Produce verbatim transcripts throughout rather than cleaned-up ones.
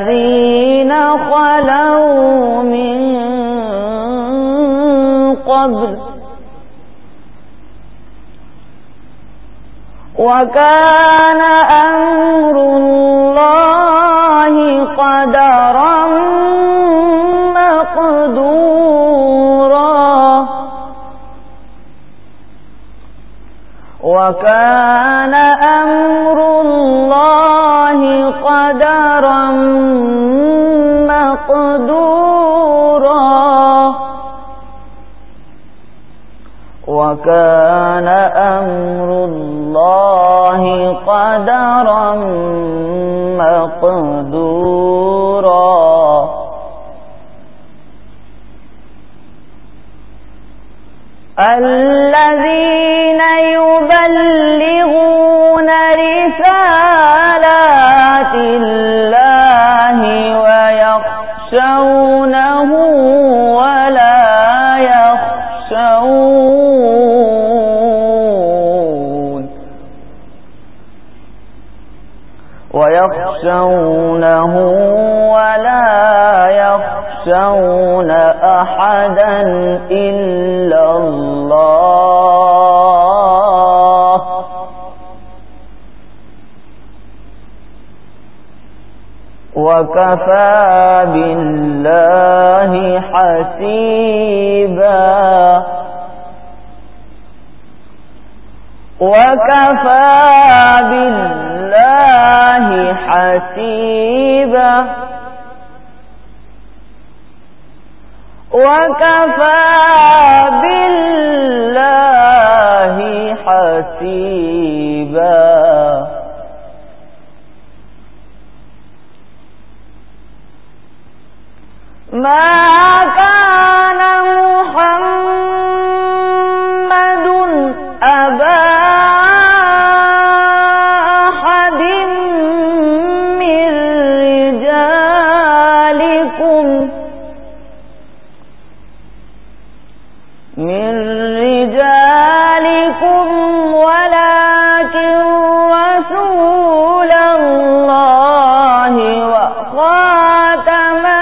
الذين خلوا من قبل وكان أمر الله قدرا مقدورا وكان أمر الله قدرا مقدورا وكان أمر الله قدرا مقدورا الذين يبلغون رسالات الله ويخشونه ولا يخشون ويخشونه ولا يخشون أحدا إلا الله وكفى بالله حسيبا وكفى بالله حسيبا وكفى بالله حسيبا ما كان محمد أبا أحد من رجالكم من رجالكم ولكن رسول الله وخاتم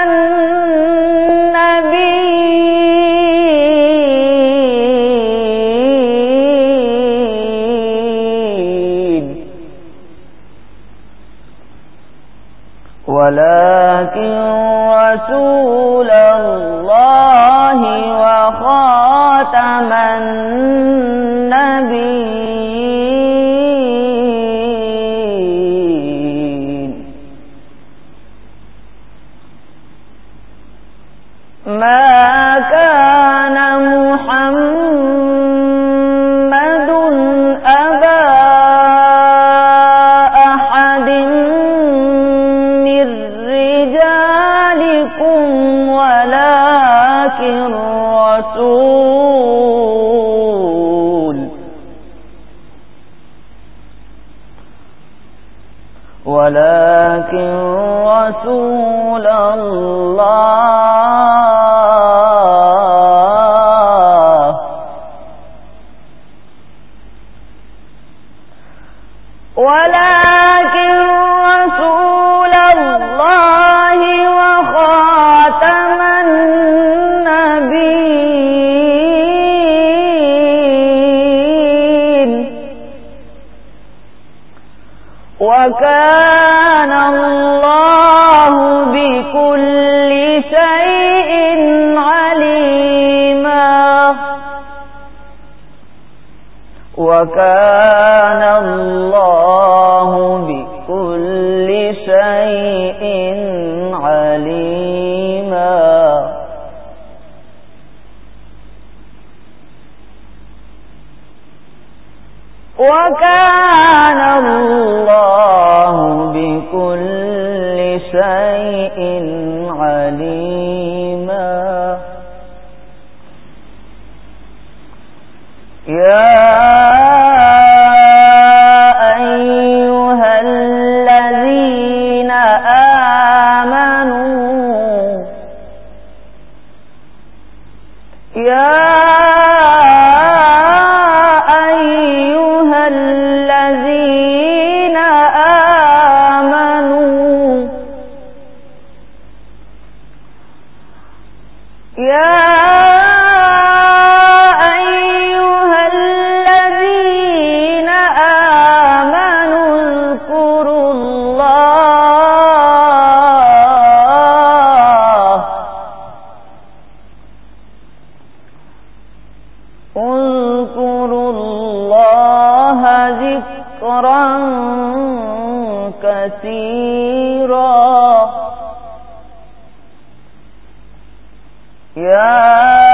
النبيين ولكن رسول الله وخاتم النبيين ما كان محمد أبا أحد من رجالكم ولكن رسول ولكن رسول الله ولكن رسول الله وخاتم النبيين وكان الله بكل شيء عليما وكان الله بكل شيء عليما وكان الله بكل شيء عليما يا أيها الذين آمنوا يا أيها الذين آمنوا يا أيها الذين آمنوا اذكروا الله اذكروا الله ذكرا كثيرا يا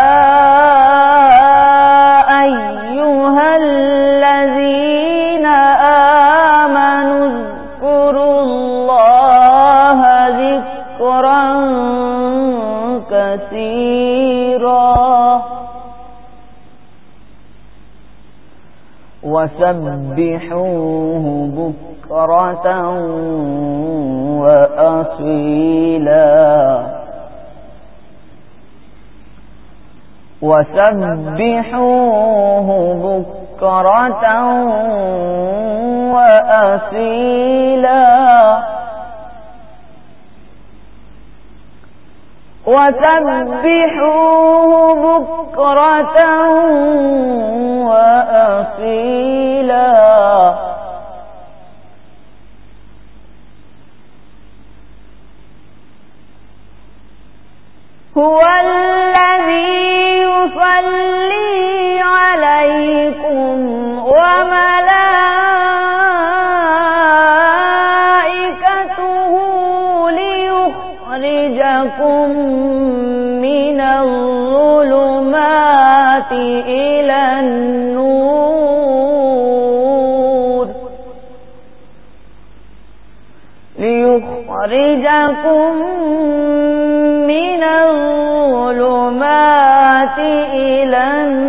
أيها الذين آمنوا اذكروا الله ذكرا كثيرا وسبحوه بكرة وأصيلا وسبحوه بكرة وأصيلا وسبحوه بكرة وأصيلا هو الذي يصلي عليكم وملائكته ليخرجكم من الظلمات إلى النور ليخرجكم من الظلمات إلى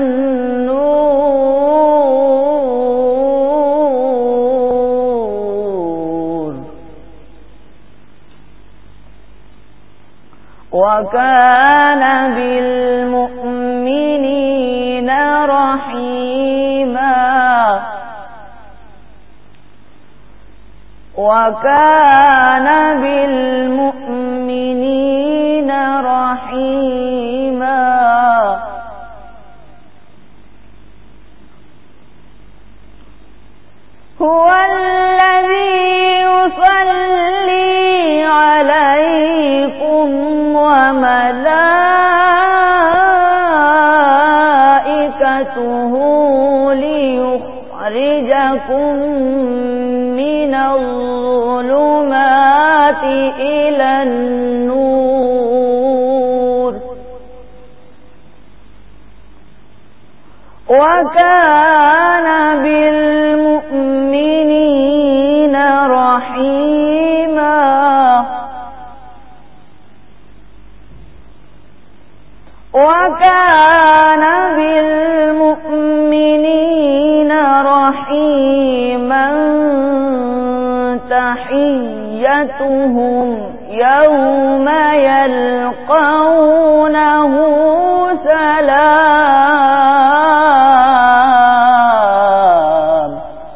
النور وكان بالمؤمنين رحيما وكان بالمؤمنين رحيما هو الذي يصلي عليكم وملائكته ليخرجكم من الظلمات إلى النور وكان بالمؤمنين رحيما وكان بالمؤمنين رحيما تحيتهم يوم يلقونه سلام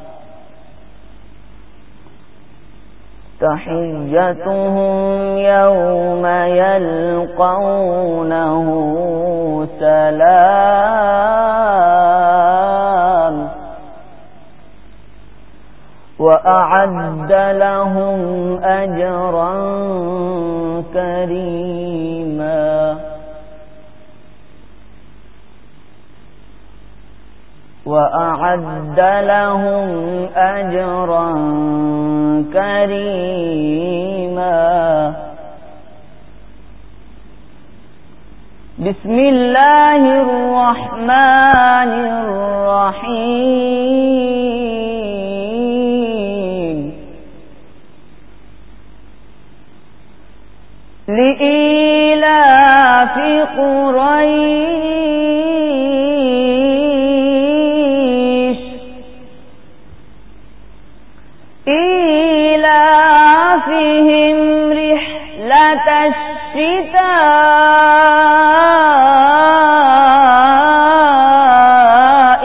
تحيتهم يوم يلقونه سلام وأعد لهم أجرا كريما وأعد لهم أجرا كريما بسم الله الرحمن الرحيم لإيلاف قريش إيلافهم رحلة الشتاء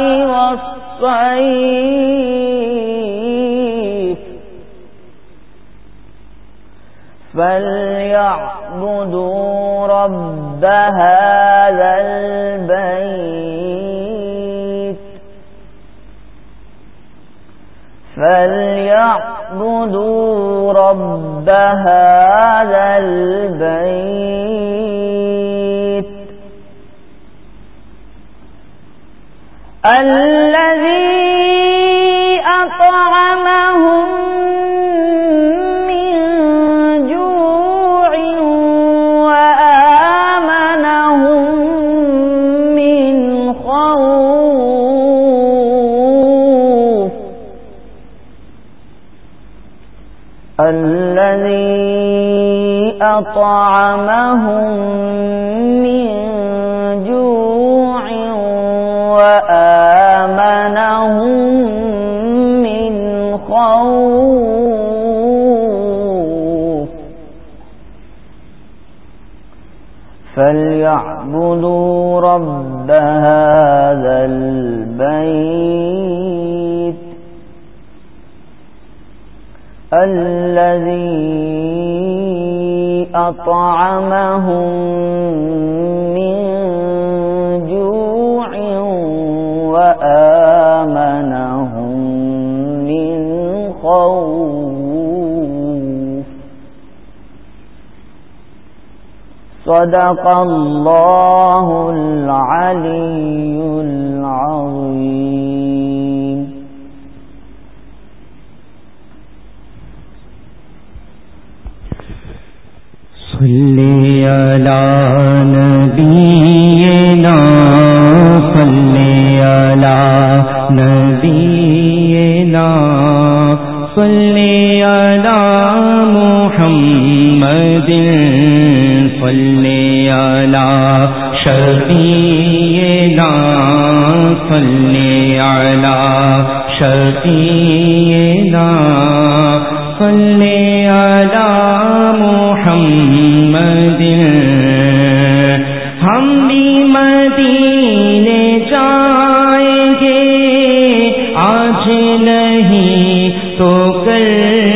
والصيف فليعبدوا رب هذا البيت فليعبدوا رب هذا البيت الذي أطعمهم من جوع وآمنهم من خوف الذي أطعمهم من جوع وآمنهم من خوف فليعبدوا رب هذا البيت الذي أطعمهم من جوع وآمنهم من خوف صدق الله العلي العظيم. صلی علی نبینا صلی علی نبینا صلی علی محمد صلی علی شفیعنا صلی علی شفیعنا صلی علی محمد ہم بھی مدینے جائیں گے آج نہیں تو کل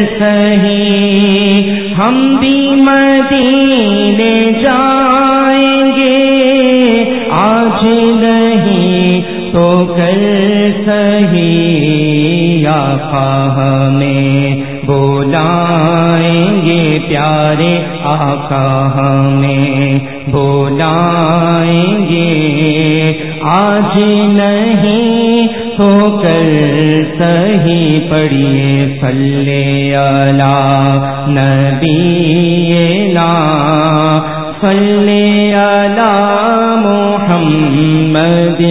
سہی ہم بھی مدینے جائیں گے آج نہیں تو کل سہی آقا ہمیں بلائیں گے پیارے آقا ہمیں بلائیں گے آج نہیں تو کل سہی پڑھیے صلی علی نبینا صلی علی محمد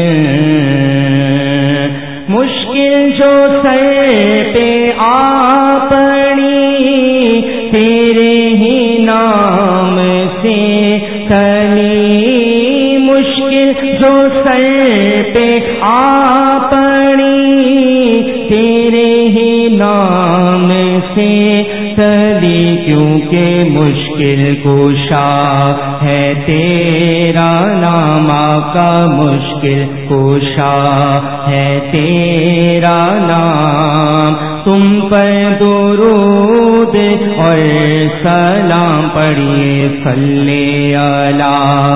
مشکل جو سر پہ آ پڑی تیرے ہی نام سے ٹلی مشکل جو سر پہ آ پڑی تیرے ہی نام سے ٹلی کیونکہ مشکل کشا ہے تیرا نام آقا مشکل کشا ہے تیرا نام تم پر درود اور سلام پڑھیے صلی علی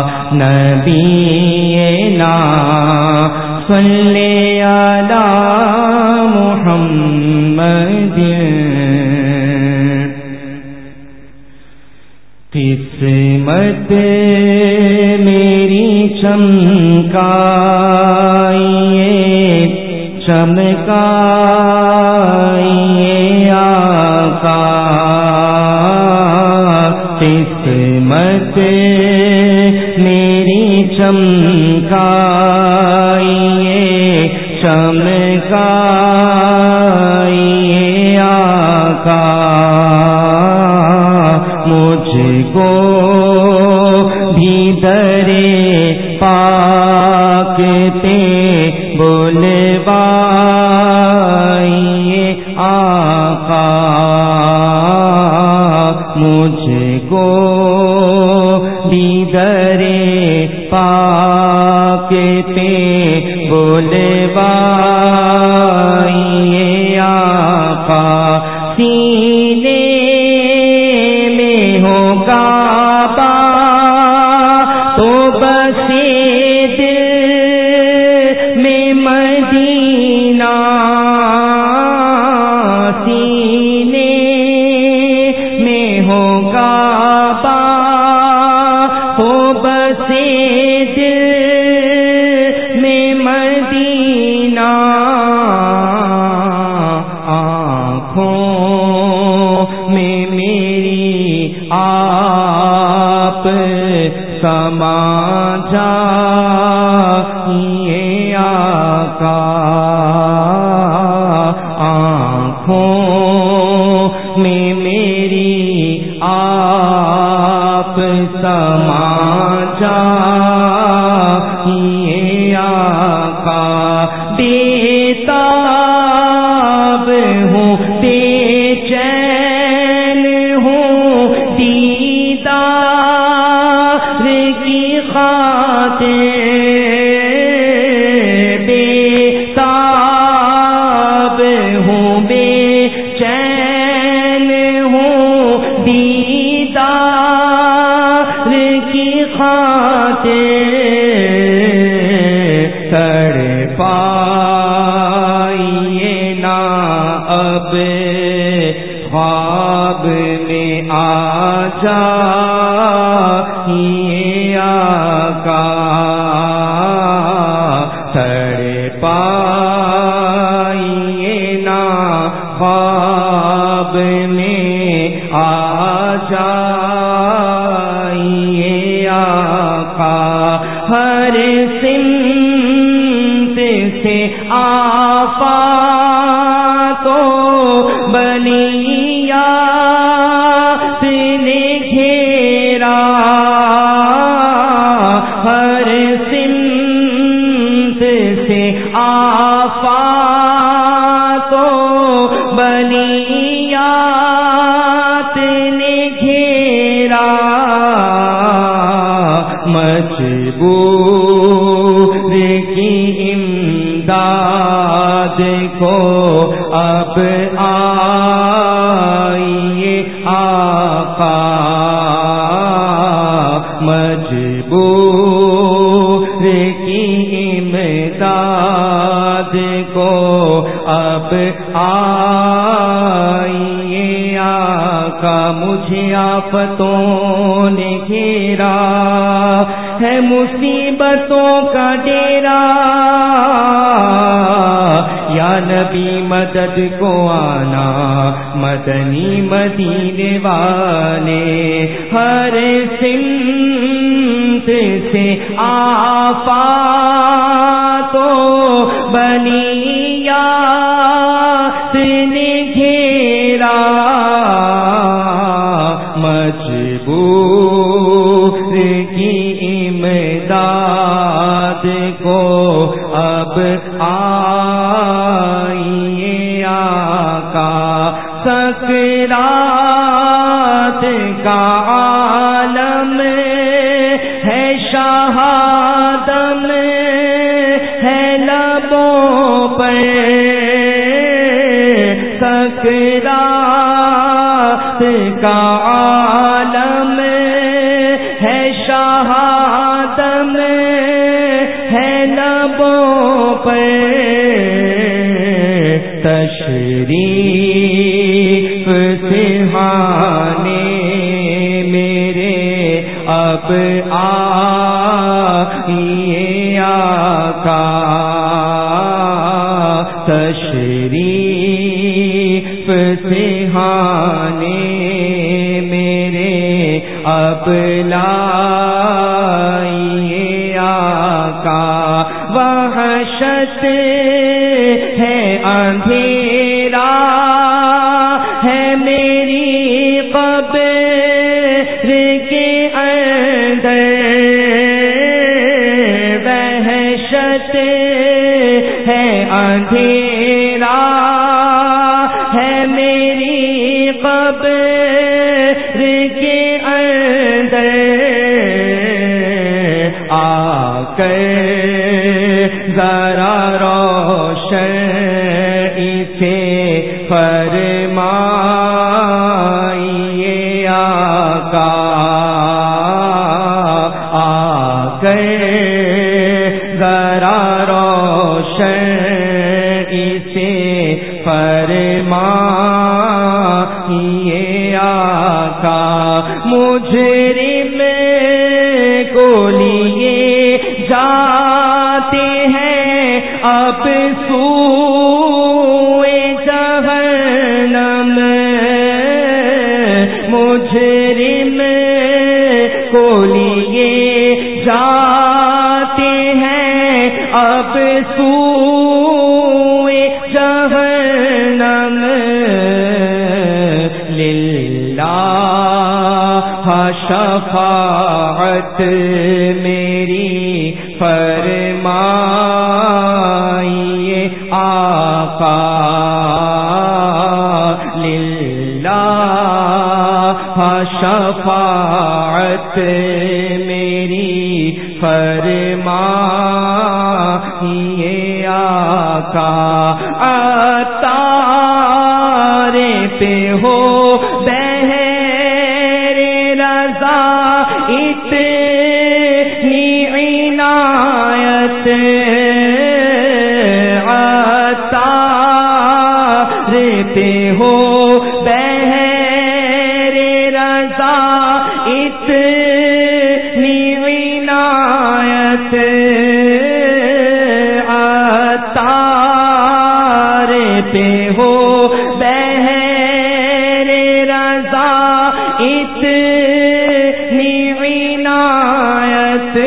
نبینا صلی علی محمد قسمت میری چمکائیے چمکائیے آقا قسمت میری چمکائیے چمکائیے آقا مجھ کو بھی درے پاک پہ بلوائیے آقا مجھ کو بھی درے پاک پہ بلوائیے آقا سینے میں ہو کعبہ تو بسے دل میں مدینہ، سینے میں ہو کعبہ تو بسے دل میں مدینہ، آنکھوں میں میری آپ سما جائیے آقا، آنکھوں میں میری آپ سما جائیے آقا، بیتاب ہوں بے چین ہوں دیدار کی خاطر، بیتاب ہوں بے چین ہوں دیدار کی خاطر، تڑپائیے نا اب خواب میں آ جائیے آقا، تڑپائیے نا خواب میں آ جائیے آقا، ہر سمت سے آفات و بلیات نے گھیرا، ہر سمت سے آفات و بلیات نے گھیرا، مجبور کی امداد کو اب آئیے آقا، مجبور کی امداد کو اب آئیے آقا، مجھے آفتوں نے گھیرا ہے مصیبتوں کا ڈیرا، یا نبی مدد کو آنا مدنی مدینے والے، ہر سمت سے آفات و بلیات نے گھیرا، مجبور کی امداد کو اب آئیے آقا، سکرات کا عالم ہے شہادم ہے لبوں پر، سکرات کا عالم ہے شہادم ہے لبوں پر، تشریف سہانے میرے اب آئیے آقا، تشریف سہانے میرے اب لائیے آقا، وحشت ہے اندھیرا ہے میری قبر کے اندر، وحشت ہے اندھیرا ہے میری قبر کے اندر، آ کر ذرا روشن اسے فرمائیے آقا، مجرم کو لیے جاتے ہیں اب سوئے جہنم، مجرم کو لیے جاتے ہیں اب سوئے جہنم، للہ شفاعت میری فرمائیے آقا، للہ شفاعت میری فرمائیے آقا، عطار پہ ہو بہر رضا اتنی عنایت، عطار پہ ہو بہر رضا اتنی عنایت، عطار پہ ہو بہر رضا اتنی عنایت،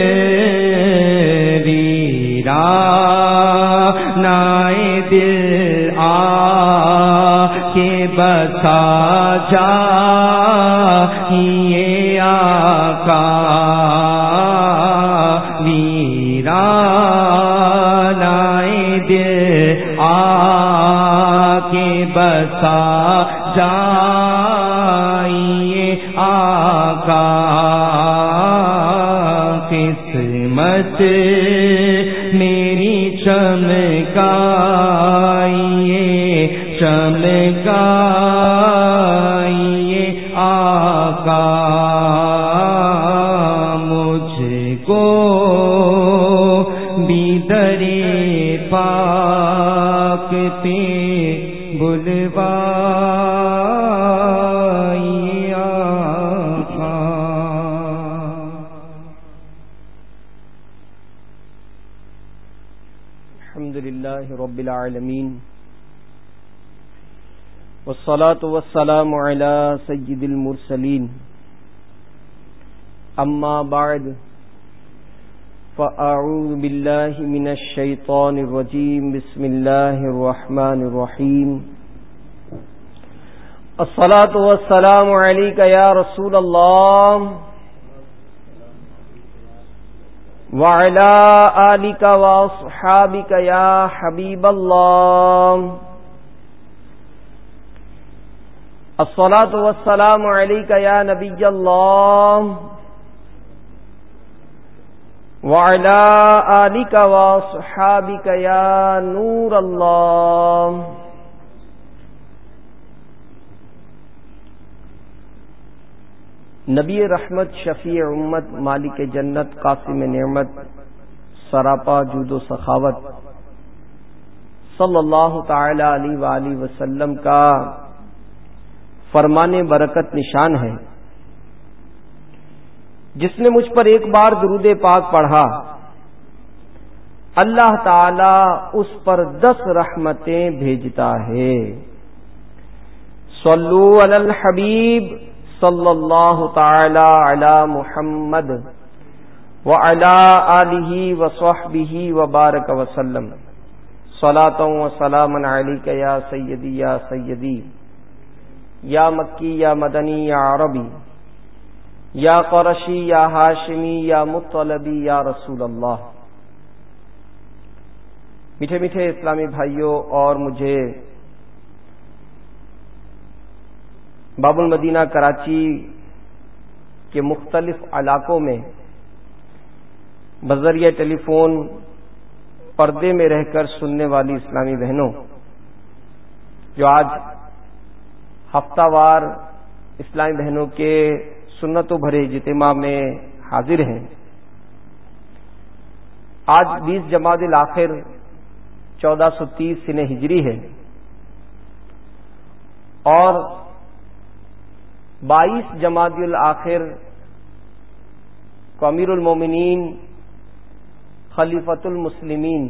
ویرانائے دل آ کے بسا جائیے آقا، ویرانائے دل آ کے بسا جائیے آقا، قسمت میری چمکائیے چمکائیے آقا، مجھ کو بھی درے پاک پہ بلوائیے آقا۔ الحمدللہ رب العالمین، والصلاة والسلام علی سید المرسلین، اما بعد فاعوذ باللہ من الشیطان الرجیم، بسم اللہ الرحمن الرحیم، الصلاة والسلام علیک یا رسول اللہ وعلی آلک واصحابک یا حبیب اللہ، الصلاة والسلام علیک یا نبی اللہ وعلی آلک واصحابک یا نور اللہ۔ نبی رحمت، شفیع امت، مالک جنت، قاسم نعمت، سراپا جود و سخاوت، صلی اللہ تعالی علیہ وآلہ وسلم کا فرمان برکت نشان ہے، جس نے مجھ پر ایک بار درود پاک پڑھا، اللہ تعالی اس پر دس رحمتیں بھیجتا ہے۔ صلو علی الحبیب صلی اللہ تعالی علی محمد وعلی آلہ وصحبہ وبارک وسلم، صلاۃ و سلاما علیک یا سیدی یا سیدی، یا مکی یا مدنی یا عربی، یا قرشی یا ہاشمی یا مطلبی یا رسول اللہ۔ میٹھے میٹھے اسلامی بھائیوں اور مجھے باب المدینہ کراچی کے مختلف علاقوں میں بذریعہ ٹیلی فون پردے میں رہ کر سننے والی اسلامی بہنوں، جو آج ہفتہ وار اسلامی بہنوں کے سنتوں بھرے اجتماع میں حاضر ہیں، آج بیس جمادی الاخر چودہ سو تیس سنہ ہجری ہے، اور بائیس جمادی الاخر کو امیر المومنین خلیفۃ المسلمین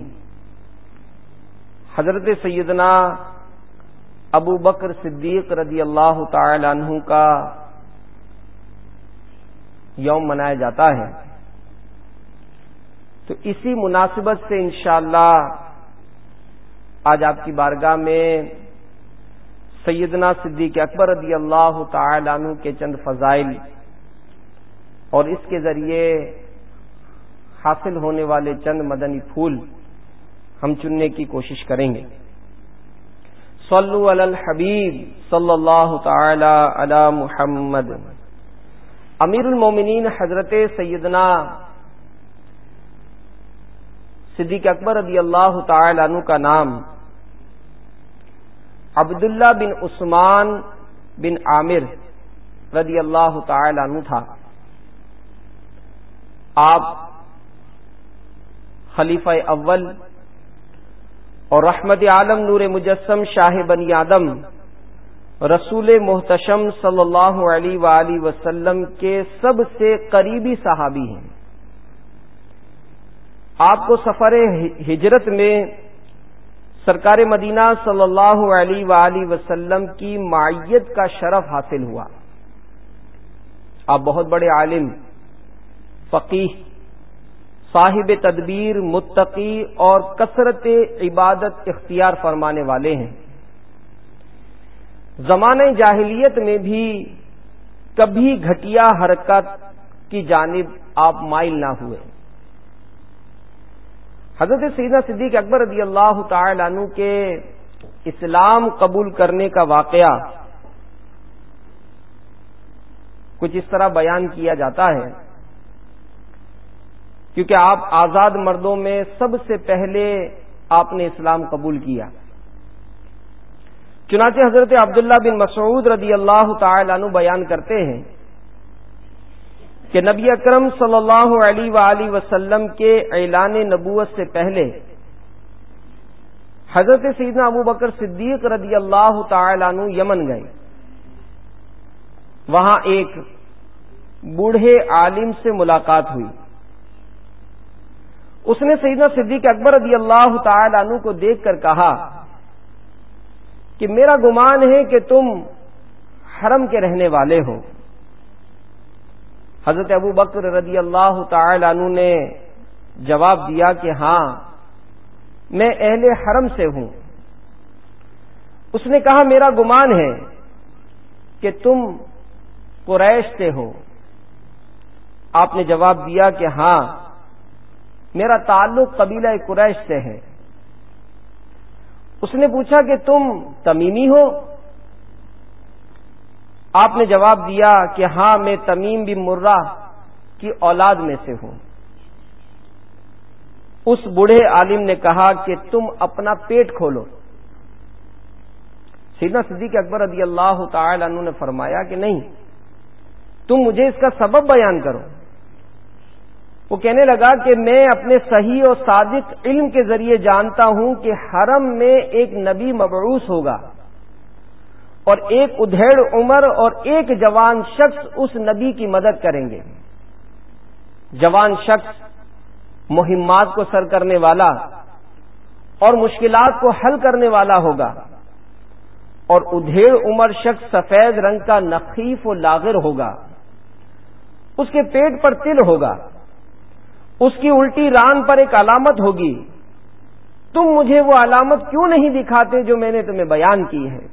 حضرت سیدنا ابو بکر صدیق رضی اللہ تعالی عنہ کا یوم منایا جاتا ہے. تو اسی مناسبت سے انشاءاللہ آج آپ کی بارگاہ میں سیدنا صدیق اکبر رضی اللہ تعالی عنہ کے چند فضائل اور اس کے ذریعے حاصل ہونے والے چند مدنی پھول ہم چننے کی کوشش کریں گے. صلو علی الحبیب صلی اللہ تعالی علی محمد. امیر المومنین حضرت سیدنا صدیق اکبر رضی اللہ تعالی عنہ کا نام عبداللہ بن عثمان بن عامر رضی اللہ تعالی عنہ تھا. آپ خلیفہ اول اور رحمت عالم نور مجسم شاہ بنی آدم رسول محتشم صلی اللہ علیہ وآلہ وسلم کے سب سے قریبی صحابی ہیں. آپ کو سفر ہجرت میں سرکار مدینہ صلی اللہ علیہ وآلہ وسلم کی معیت کا شرف حاصل ہوا. آپ بہت بڑے عالم، فقیہ، صاحب تدبیر، متقی اور کثرت عبادت اختیار فرمانے والے ہیں. زمانہ جاہلیت میں بھی کبھی گھٹیا حرکت کی جانب آپ مائل نہ ہوئے. حضرت سیدنا صدیق اکبر رضی اللہ تعالی عنہ کے اسلام قبول کرنے کا واقعہ کچھ اس طرح بیان کیا جاتا ہے، کیونکہ آپ آزاد مردوں میں سب سے پہلے آپ نے اسلام قبول کیا. چنانچہ حضرت عبداللہ بن مسعود رضی اللہ تعالی عنہ بیان کرتے ہیں کہ نبی اکرم صلی اللہ علیہ وآلہ وسلم کے اعلان نبوت سے پہلے حضرت سیدنا ابو بکر صدیق رضی اللہ تعالی عنہ یمن گئے. وہاں ایک بوڑھے عالم سے ملاقات ہوئی. اس نے سیدنا صدیق اکبر رضی اللہ تعالی عنہ کو دیکھ کر کہا کہ میرا گمان ہے کہ تم حرم کے رہنے والے ہو. حضرت ابو بکر رضی اللہ تعالی عنہ نے جواب دیا کہ ہاں میں اہل حرم سے ہوں. اس نے کہا میرا گمان ہے کہ تم قریش سے ہو. آپ نے جواب دیا کہ ہاں میرا تعلق قبیلہ قریش سے ہے. اس نے پوچھا کہ تم تمیمی ہو؟ آپ نے جواب دیا کہ ہاں میں تمیم بن مرہ کی اولاد میں سے ہوں. اس بوڑھے عالم نے کہا کہ تم اپنا پیٹ کھولو. سیدنا صدیق اکبر رضی اللہ تعالی عنہ نے فرمایا کہ نہیں، تم مجھے اس کا سبب بیان کرو. وہ کہنے لگا کہ میں اپنے صحیح اور صادق علم کے ذریعے جانتا ہوں کہ حرم میں ایک نبی مبعوث ہوگا اور ایک ادھیڑ عمر اور ایک جوان شخص اس نبی کی مدد کریں گے. جوان شخص مہمات کو سر کرنے والا اور مشکلات کو حل کرنے والا ہوگا، اور ادھیڑ عمر شخص سفید رنگ کا نخیف و لاغر ہوگا. اس کے پیٹ پر تل ہوگا، اس کی الٹی ران پر ایک علامت ہوگی. تم مجھے وہ علامت کیوں نہیں دکھاتے جو میں نے تمہیں بیان کی ہے؟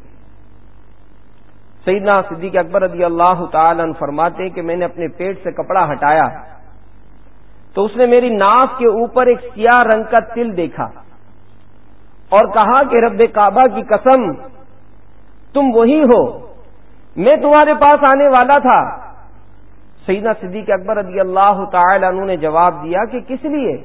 سیدنا صدیق اکبر رضی اللہ تعالی عنہ فرماتے کہ میں نے اپنے پیٹ سے کپڑا ہٹایا تو اس نے میری ناف کے اوپر ایک سیاہ رنگ کا تل دیکھا اور کہا کہ رب کعبہ کی قسم تم وہی ہو، میں تمہارے پاس آنے والا تھا. سیدنا صدیق اکبر رضی اللہ تعالی عنہ نے جواب دیا کہ کس لیے؟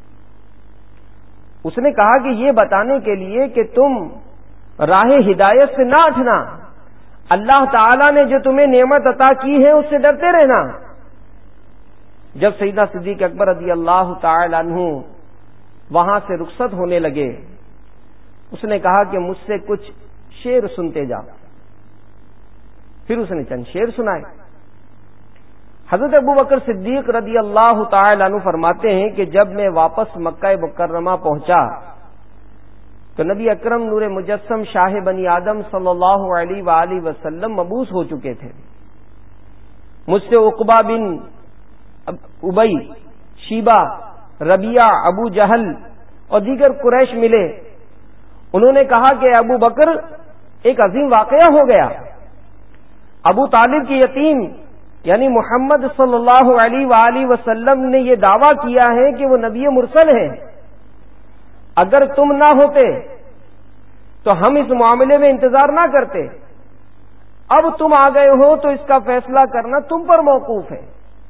اس نے کہا کہ یہ بتانے کے لیے کہ تم راہ ہدایت سے نہ ہٹنا، اللہ تعالی نے جو تمہیں نعمت عطا کی ہے اس سے ڈرتے رہنا. جب سیدنا صدیق اکبر رضی اللہ تعالی عنہ وہاں سے رخصت ہونے لگے، اس نے کہا کہ مجھ سے کچھ شعر سنتے جاؤ. پھر اس نے چند شعر سنائے۔ حضرت ابو بکر صدیق رضی اللہ تعالی عنہ فرماتے ہیں کہ جب میں واپس مکہ مکرمہ پہنچا تو نبی اکرم نور مجسم شاہ بنی آدم صلی اللہ علیہ وآلہ وسلم مبعوث ہو چکے تھے۔ مجھ سے عقبہ بن ابی، شیبہ، ربیعہ، ابو جہل اور دیگر قریش ملے۔ انہوں نے کہا کہ ابو بکر ایک عظیم واقعہ ہو گیا، ابو طالب کی یتیم یعنی محمد صلی اللہ علیہ وآلہ وسلم نے یہ دعویٰ کیا ہے کہ وہ نبی مرسل ہے، اگر تم نہ ہوتے تو ہم اس معاملے میں انتظار نہ کرتے، اب تم آ گئے ہو تو اس کا فیصلہ کرنا تم پر موقوف ہے۔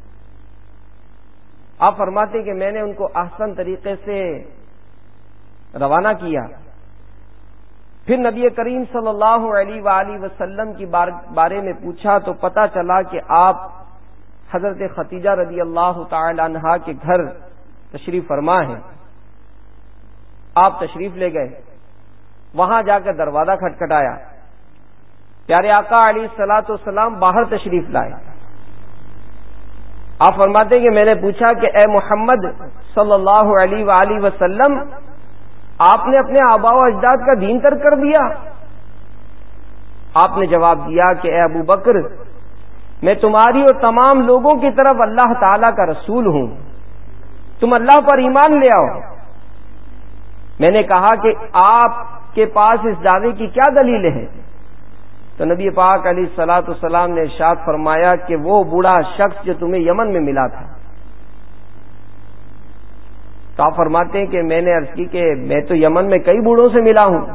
آپ فرماتے کہ میں نے ان کو احسن طریقے سے روانہ کیا، پھر نبی کریم صلی اللہ علیہ وآلہ وسلم کی بارے میں پوچھا تو پتہ چلا کہ آپ حضرت خدیجہ رضی اللہ تعالی عنہا کے گھر تشریف فرما ہیں۔ آپ تشریف لے گئے، وہاں جا کر دروازہ کھٹکھٹایا، پیارے آقا علیہ الصلوۃ والسلام باہر تشریف لائے۔ آپ فرماتے ہیں کہ میں نے پوچھا کہ اے محمد صلی اللہ علیہ وآلہ وسلم، آپ نے اپنے آباء و اجداد کا دین ترک کر دیا؟ آپ نے جواب دیا کہ اے ابو بکر، میں تمہاری اور تمام لوگوں کی طرف اللہ تعالی کا رسول ہوں، تم اللہ پر ایمان لے آؤ۔ میں نے کہا کہ آپ کے پاس اس دعوے کی کیا دلیل ہے؟ تو نبی پاک علیہ الصلوۃ والسلام نے ارشاد فرمایا کہ وہ بوڑھا شخص جو تمہیں یمن میں ملا تھا۔ تو آپ فرماتے ہیں کہ میں نے عرض کی کہ میں تو یمن میں کئی بوڑھوں سے ملا ہوں۔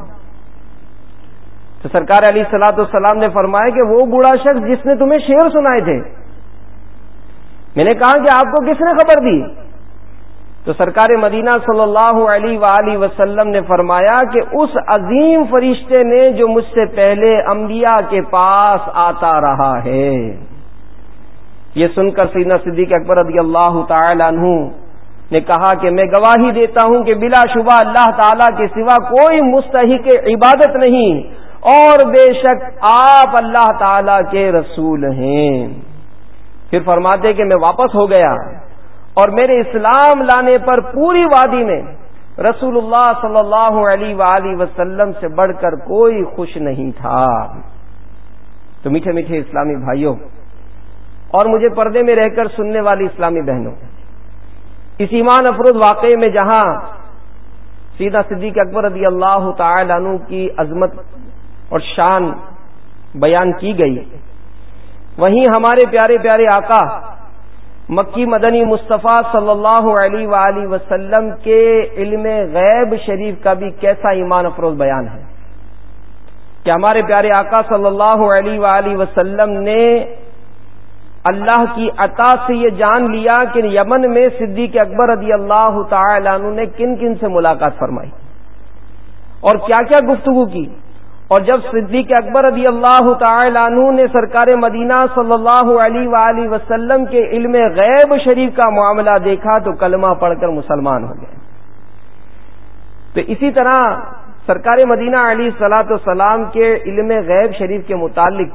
تو سرکار علیہ الصلوۃ والسلام نے فرمایا کہ وہ بوڑھا شخص جس نے تمہیں شعر سنائے تھے۔ میں نے کہا کہ آپ کو کس نے خبر دی؟ تو سرکار مدینہ صلی اللہ علیہ وآلہ وسلم نے فرمایا کہ اس عظیم فرشتے نے جو مجھ سے پہلے انبیاء کے پاس آتا رہا ہے۔ یہ سن کر سیدنا صدیق اکبر رضی اللہ تعالی عنہ نے کہا کہ میں گواہی دیتا ہوں کہ بلا شبہ اللہ تعالی کے سوا کوئی مستحق عبادت نہیں، اور بے شک آپ اللہ تعالی کے رسول ہیں۔ پھر فرماتے کہ میں واپس ہو گیا اور میرے اسلام لانے پر پوری وادی میں رسول اللہ صلی اللہ علیہ وآلہ وسلم سے بڑھ کر کوئی خوش نہیں تھا۔ تو میٹھے میٹھے اسلامی بھائیوں اور مجھے پردے میں رہ کر سننے والی اسلامی بہنوں، اس ایمان افروز واقعے میں جہاں سیدنا صدیق اکبر رضی اللہ تعالی عنہ کی عظمت اور شان بیان کی گئی، وہیں ہمارے پیارے پیارے آقا مکی مدنی مصطفیٰ صلی اللہ علیہ وآلہ وسلم کے علم غیب شریف کا بھی کیسا ایمان افروز بیان ہے کہ ہمارے پیارے آقا صلی اللہ علیہ وآلہ وسلم نے اللہ کی عطا سے یہ جان لیا کہ یمن میں صدیق اکبر رضی اللہ تعالی عنہ نے کن کن سے ملاقات فرمائی اور کیا کیا گفتگو کی، اور جب صدیق اکبر رضی اللہ تعالی عنہ نے سرکار مدینہ صلی اللہ علیہ وآلہ وسلم کے علم غیب شریف کا معاملہ دیکھا تو کلمہ پڑھ کر مسلمان ہو گئے۔ تو اسی طرح سرکار مدینہ علیہ الصلوۃ والسلام کے علم غیب شریف کے متعلق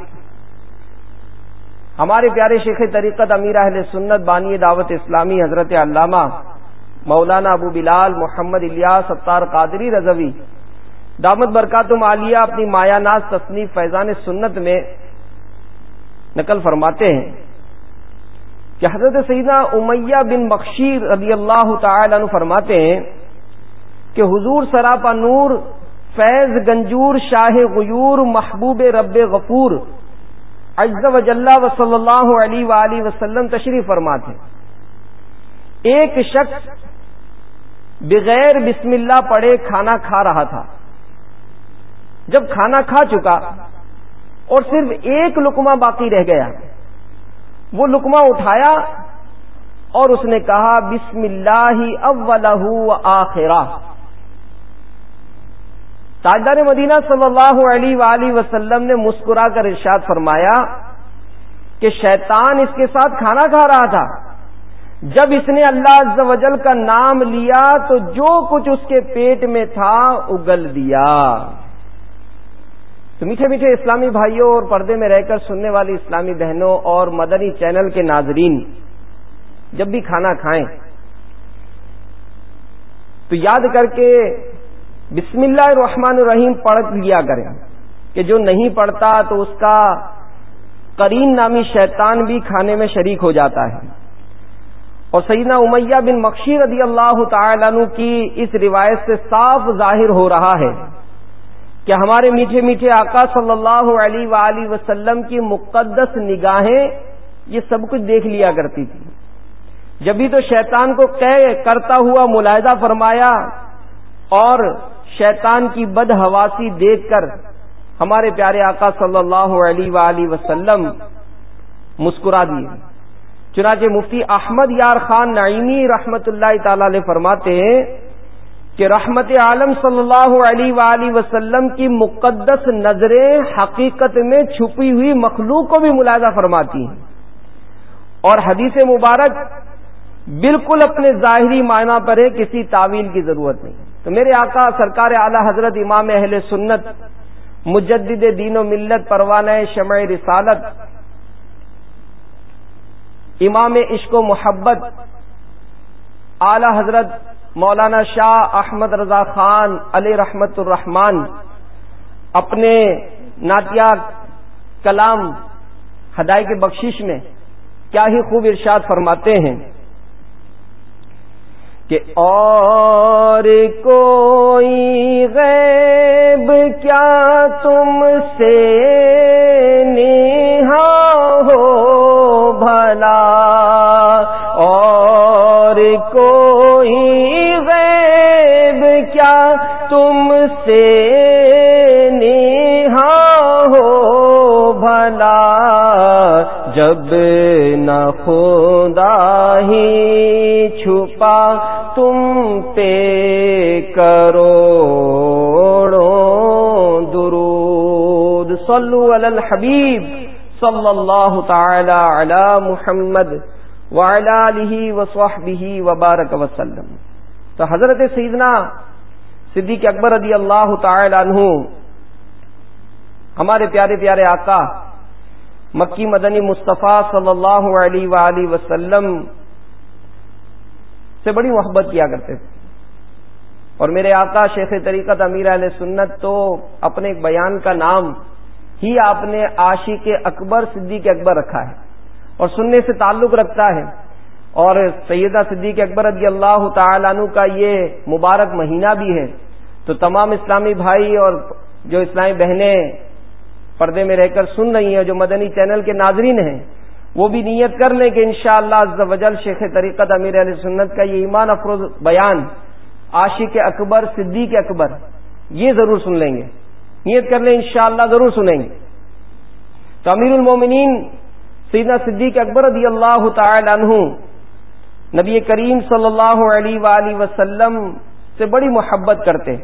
ہمارے پیارے شیخ طریقت امیر اہل سنت بانی دعوت اسلامی حضرت علامہ مولانا ابو بلال محمد الیاس ستار قادری رضوی دامت برکاتہم عالیہ اپنی مایا ناز تصنیف فیضان سنت میں نقل فرماتے ہیں کہ حضرت سیدنا امیہ بن بخشیر رضی اللہ تعالی عنہ فرماتے ہیں کہ حضور سراپا نور فیض گنجور شاہ غیور محبوب رب غفور عز و جل و صلی اللہ علیہ وآلہ وسلم تشریف فرما تھے۔ ایک شخص بغیر بسم اللہ پڑھے کھانا کھا رہا تھا۔ جب کھانا کھا چکا اور صرف ایک لقمہ باقی رہ گیا، وہ لقمہ اٹھایا اور اس نے کہا بسم اللہ اولہ و آخرہ۔ تاجدار مدینہ صلی اللہ علیہ وآلہ وسلم نے مسکرا کر ارشاد فرمایا کہ شیطان اس کے ساتھ کھانا کھا رہا تھا، جب اس نے اللہ عز و جل کا نام لیا تو جو کچھ اس کے پیٹ میں تھا اگل دیا۔ تو تو میٹھے میٹھے اسلامی بھائیوں اور پردے میں رہ کر سننے والی اسلامی بہنوں اور مدنی چینل کے ناظرین، جب بھی کھانا کھائیں تو یاد کر کے بسم اللہ الرحمن الرحیم پڑھ لیا کریں، کہ جو نہیں پڑھتا تو اس کا قرین نامی شیطان بھی کھانے میں شریک ہو جاتا ہے۔ اور سیدنا امیہ بن مخشی رضی اللہ تعالی عنہ کی اس روایت سے صاف ظاہر ہو رہا ہے کہ ہمارے میٹھے میٹھے آقا صلی اللہ علیہ وآلہ وسلم کی مقدس نگاہیں یہ سب کچھ دیکھ لیا کرتی تھی۔ جب بھی تو شیطان کو کہہ کرتا ہوا ملاحظہ فرمایا اور شیطان کی بدحواسی دیکھ کر ہمارے پیارے آقا صلی اللہ علیہ وآلہ وسلم مسکرا دیے۔ چنانچہ مفتی احمد یار خان نعیمی رحمت اللہ تعالی علیہ فرماتے ہیں کہ رحمت عالم صلی اللہ علیہ وآلہ وسلم کی مقدس نظریں حقیقت میں چھپی ہوئی مخلوق کو بھی ملاحظہ فرماتی ہیں، اور حدیث مبارک بالکل اپنے ظاہری معنی پر ہے، کسی تعویل کی ضرورت نہیں۔ تو میرے آقا سرکار اعلی حضرت امام اہل سنت مجدد دین و ملت پروانہ شمع رسالت امام عشق و محبت اعلی حضرت مولانا شاہ احمد رضا خان علیہ رحمت الرحمان اپنے نعتیہ کلام ہدایت کے بخشش میں کیا ہی خوب ارشاد فرماتے ہیں کہ اور کوئی غیب کیا تم سے نیہا ہو بھلا، اور کوئی غیب کیا تم سے نیہا ہو بھلا، جب نہ خدا ہی چھپا تم پہ کروڑوں درود۔ صلو علی الحبیب صلی اللہ تعالی علی محمد وعلی آلہ وصحبہ وبارک وسلم۔ تو حضرت سیدنا صدیق اکبر رضی اللہ تعالی عنہ ہمارے پیارے پیارے آقا مکی مدنی مصطفیٰ صلی اللہ علیہ وآلہ وسلم سے بڑی محبت کیا کرتے تھے، اور میرے آقا شیخ طریقت امیر اہل سنت تو اپنے ایک بیان کا نام ہی آپ نے عاشق اکبر صدیق اکبر رکھا ہے، اور سننے سے تعلق رکھتا ہے۔ اور سیدہ صدیق اکبر رضی اللہ تعالیٰ عنہ کا یہ مبارک مہینہ بھی ہے، تو تمام اسلامی بھائی اور جو اسلامی بہنیں پردے میں رہ کر سن رہی ہیں، جو مدنی چینل کے ناظرین ہیں، وہ بھی نیت کر لیں کہ انشاءاللہ عز و جل شیخ طریقت امیر اہل سنت کا یہ ایمان افروز بیان عاشق اکبر صدیق اکبر یہ ضرور سن لیں گے، نیت کر لیں انشاءاللہ ضرور سنیں گے۔ تو امیر المومنین سیدنا صدیق اکبر رضی اللہ تعالی عنہ نبی کریم صلی اللہ علیہ وآلہ وسلم سے بڑی محبت کرتے،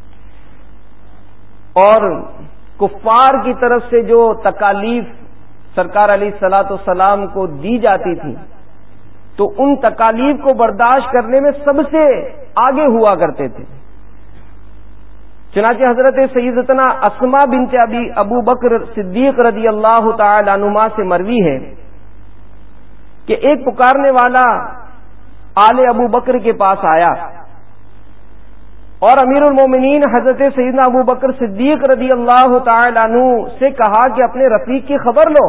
اور کفار کی طرف سے جو تکالیف سرکار علیہ الصلوۃ والسلام کو دی جاتی تھی، تو ان تکالیف کو برداشت کرنے میں سب سے آگے ہوا کرتے تھے۔ چنانچہ حضرت سیدتنا اسماء بنت ابی ابو بکر صدیق رضی اللہ تعالی عنہما سے مروی ہے کہ ایک پکارنے والا آل ابو بکر کے پاس آیا اور امیر المومنین حضرت سیدنا ابو بکر صدیق رضی اللہ تعالی عنہ سے کہا کہ اپنے رفیق کی خبر لو۔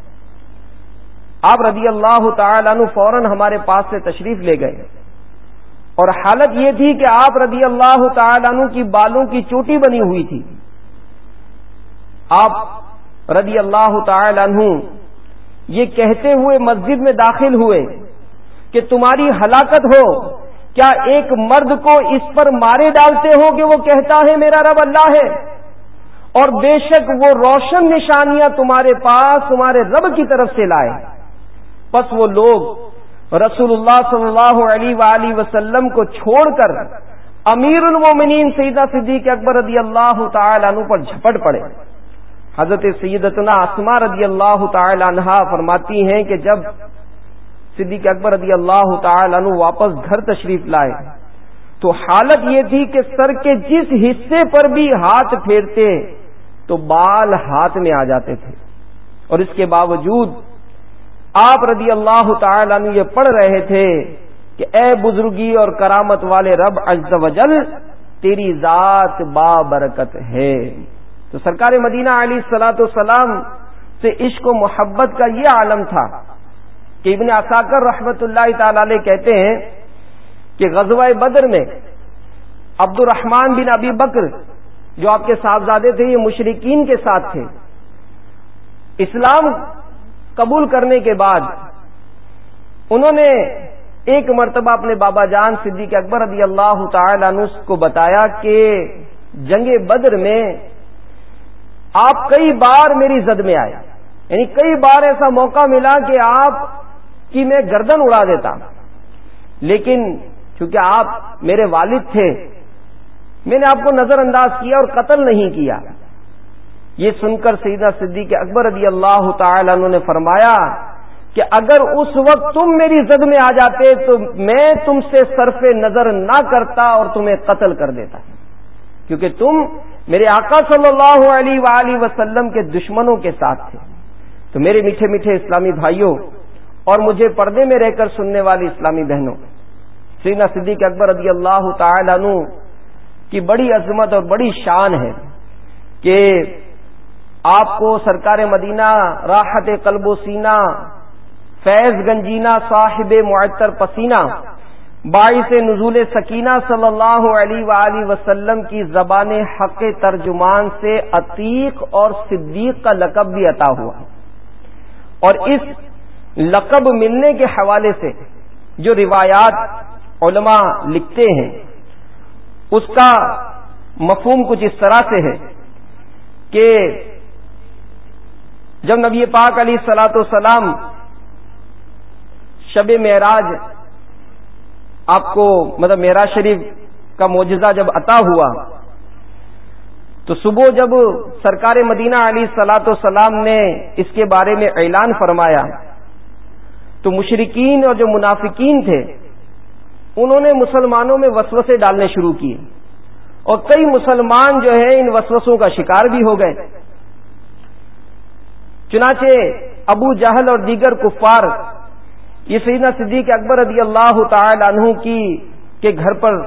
آپ رضی اللہ تعالی عنہ فوراً ہمارے پاس سے تشریف لے گئے، اور حالت یہ تھی کہ آپ رضی اللہ تعالی عنہ کی بالوں کی چوٹی بنی ہوئی تھی۔ آپ رضی اللہ تعالی عنہ یہ کہتے ہوئے مسجد میں داخل ہوئے کہ تمہاری ہلاکت ہو، کیا ایک مرد کو اس پر مارے ڈالتے ہو کہ وہ کہتا ہے میرا رب اللہ ہے، اور بے شک وہ روشن نشانیاں تمہارے پاس تمہارے رب کی طرف سے لائے۔ پس وہ لوگ رسول اللہ صلی اللہ علیہ وآلہ وسلم کو چھوڑ کر امیر المومنین سیدنا صدیق اکبر رضی اللہ تعالی عنہ پر جھپٹ پڑے۔ حضرت سیدتنا اسماء رضی اللہ تعالی عنہا فرماتی ہیں کہ جب صدیق اکبر رضی اللہ تعالی عنہ واپس گھر تشریف لائے تو حالت یہ تھی کہ سر کے جس حصے پر بھی ہاتھ پھیرتے تو بال ہاتھ میں آ جاتے تھے، اور اس کے باوجود آپ رضی اللہ تعالی عنہ یہ پڑھ رہے تھے کہ اے بزرگی اور کرامت والے رب عز و جل، تیری ذات با برکت ہے۔ تو سرکار مدینہ علیہ الصلوۃ والسلام سے عشق و محبت کا یہ عالم تھا کہ ابن عساکر رحمۃ اللہ تعالی علیہ کہتے ہیں کہ غزوہ بدر میں عبد الرحمن بن ابی بکر جو آپ کے صاحبزادے تھے، یہ مشرکین کے ساتھ تھے۔ اسلام قبول کرنے کے بعد انہوں نے ایک مرتبہ اپنے بابا جان صدیق اکبر رضی اللہ تعالی عنہ کو بتایا کہ جنگ بدر میں آپ کئی بار میری زد میں آئے، یعنی کئی بار ایسا موقع ملا کہ آپ کی میں گردن اڑا دیتا، لیکن چونکہ آپ میرے والد تھے میں نے آپ کو نظر انداز کیا اور قتل نہیں کیا۔ یہ سن کر سیدنا صدیق اکبر رضی اللہ تعالی عنہ نے فرمایا کہ اگر اس وقت تم میری زد میں آ جاتے تو میں تم سے صرف نظر نہ کرتا اور تمہیں قتل کر دیتا، کیونکہ تم میرے آقا صلی اللہ علیہ وآلہ وسلم کے دشمنوں کے ساتھ تھے۔ تو میرے میٹھے میٹھے اسلامی بھائیوں اور مجھے پردے میں رہ کر سننے والی اسلامی بہنوں، سیدنا صدیق اکبر رضی اللہ تعالی عنہ کی بڑی عظمت اور بڑی شان ہے کہ آپ کو سرکار مدینہ راحت قلب و سینہ، فیض گنجینہ، صاحب معطر پسینہ، باعث نزول سکینہ صلی اللہ علیہ وآلہ وسلم کی زبان حق ترجمان سے عتیق اور صدیق کا لقب بھی عطا ہوا، اور اس لقب ملنے کے حوالے سے جو روایات علماء لکھتے ہیں اس کا مفہوم کچھ اس طرح سے ہے کہ جب نبی پاک علیہ الصلوۃ والسلام شب معراج آپ کو مطلب معراج شریف کا معجزہ جب عطا ہوا تو صبح جب سرکار مدینہ علیہ الصلوۃ والسلام نے اس کے بارے میں اعلان فرمایا تو مشرکین اور جو منافقین تھے انہوں نے مسلمانوں میں وسوسے ڈالنے شروع کیے، اور کئی مسلمان جو ہیں ان وسوسوں کا شکار بھی ہو گئے۔ چنانچہ ابو جہل اور دیگر کفار یہ سیدنا صدیق اکبر رضی اللہ تعالی عنہ کی کے گھر پر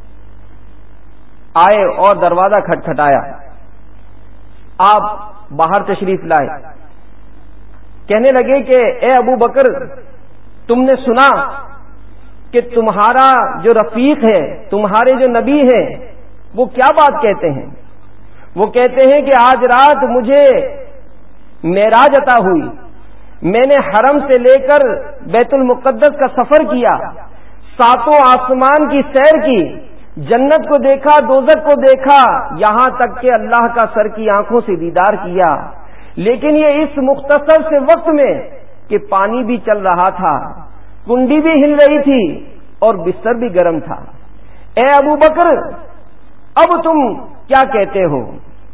آئے اور دروازہ کھٹکھٹایا، آپ باہر تشریف لائے، کہنے لگے کہ اے ابو بکر، تم نے سنا کہ تمہارا جو رفیق ہے، تمہارے جو نبی ہیں، وہ کیا بات کہتے ہیں؟ وہ کہتے ہیں کہ آج رات مجھے معراج عطا ہوئی، میں نے حرم سے لے کر بیت المقدس کا سفر کیا، ساتوں آسمان کی سیر کی، جنت کو دیکھا، دوزخ کو دیکھا، یہاں تک کہ اللہ کا سر کی آنکھوں سے دیدار کیا، لیکن یہ اس مختصر سے وقت میں کہ پانی بھی چل رہا تھا، کنڈی بھی ہل رہی تھی اور بستر بھی گرم تھا۔ اے ابو بکر، اب تم کیا کہتے ہو؟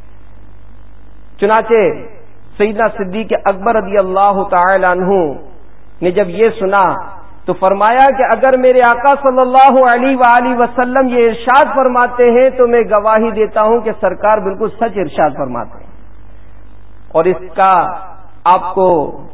چنانچہ سیدنا صدیق اکبر رضی اللہ تعالی عنہ نے جب یہ سنا تو فرمایا کہ اگر میرے آقا صلی اللہ علیہ وآلہ وسلم یہ ارشاد فرماتے ہیں تو میں گواہی دیتا ہوں کہ سرکار بالکل سچ ارشاد فرماتے ہیں، اور اس کا آپ کو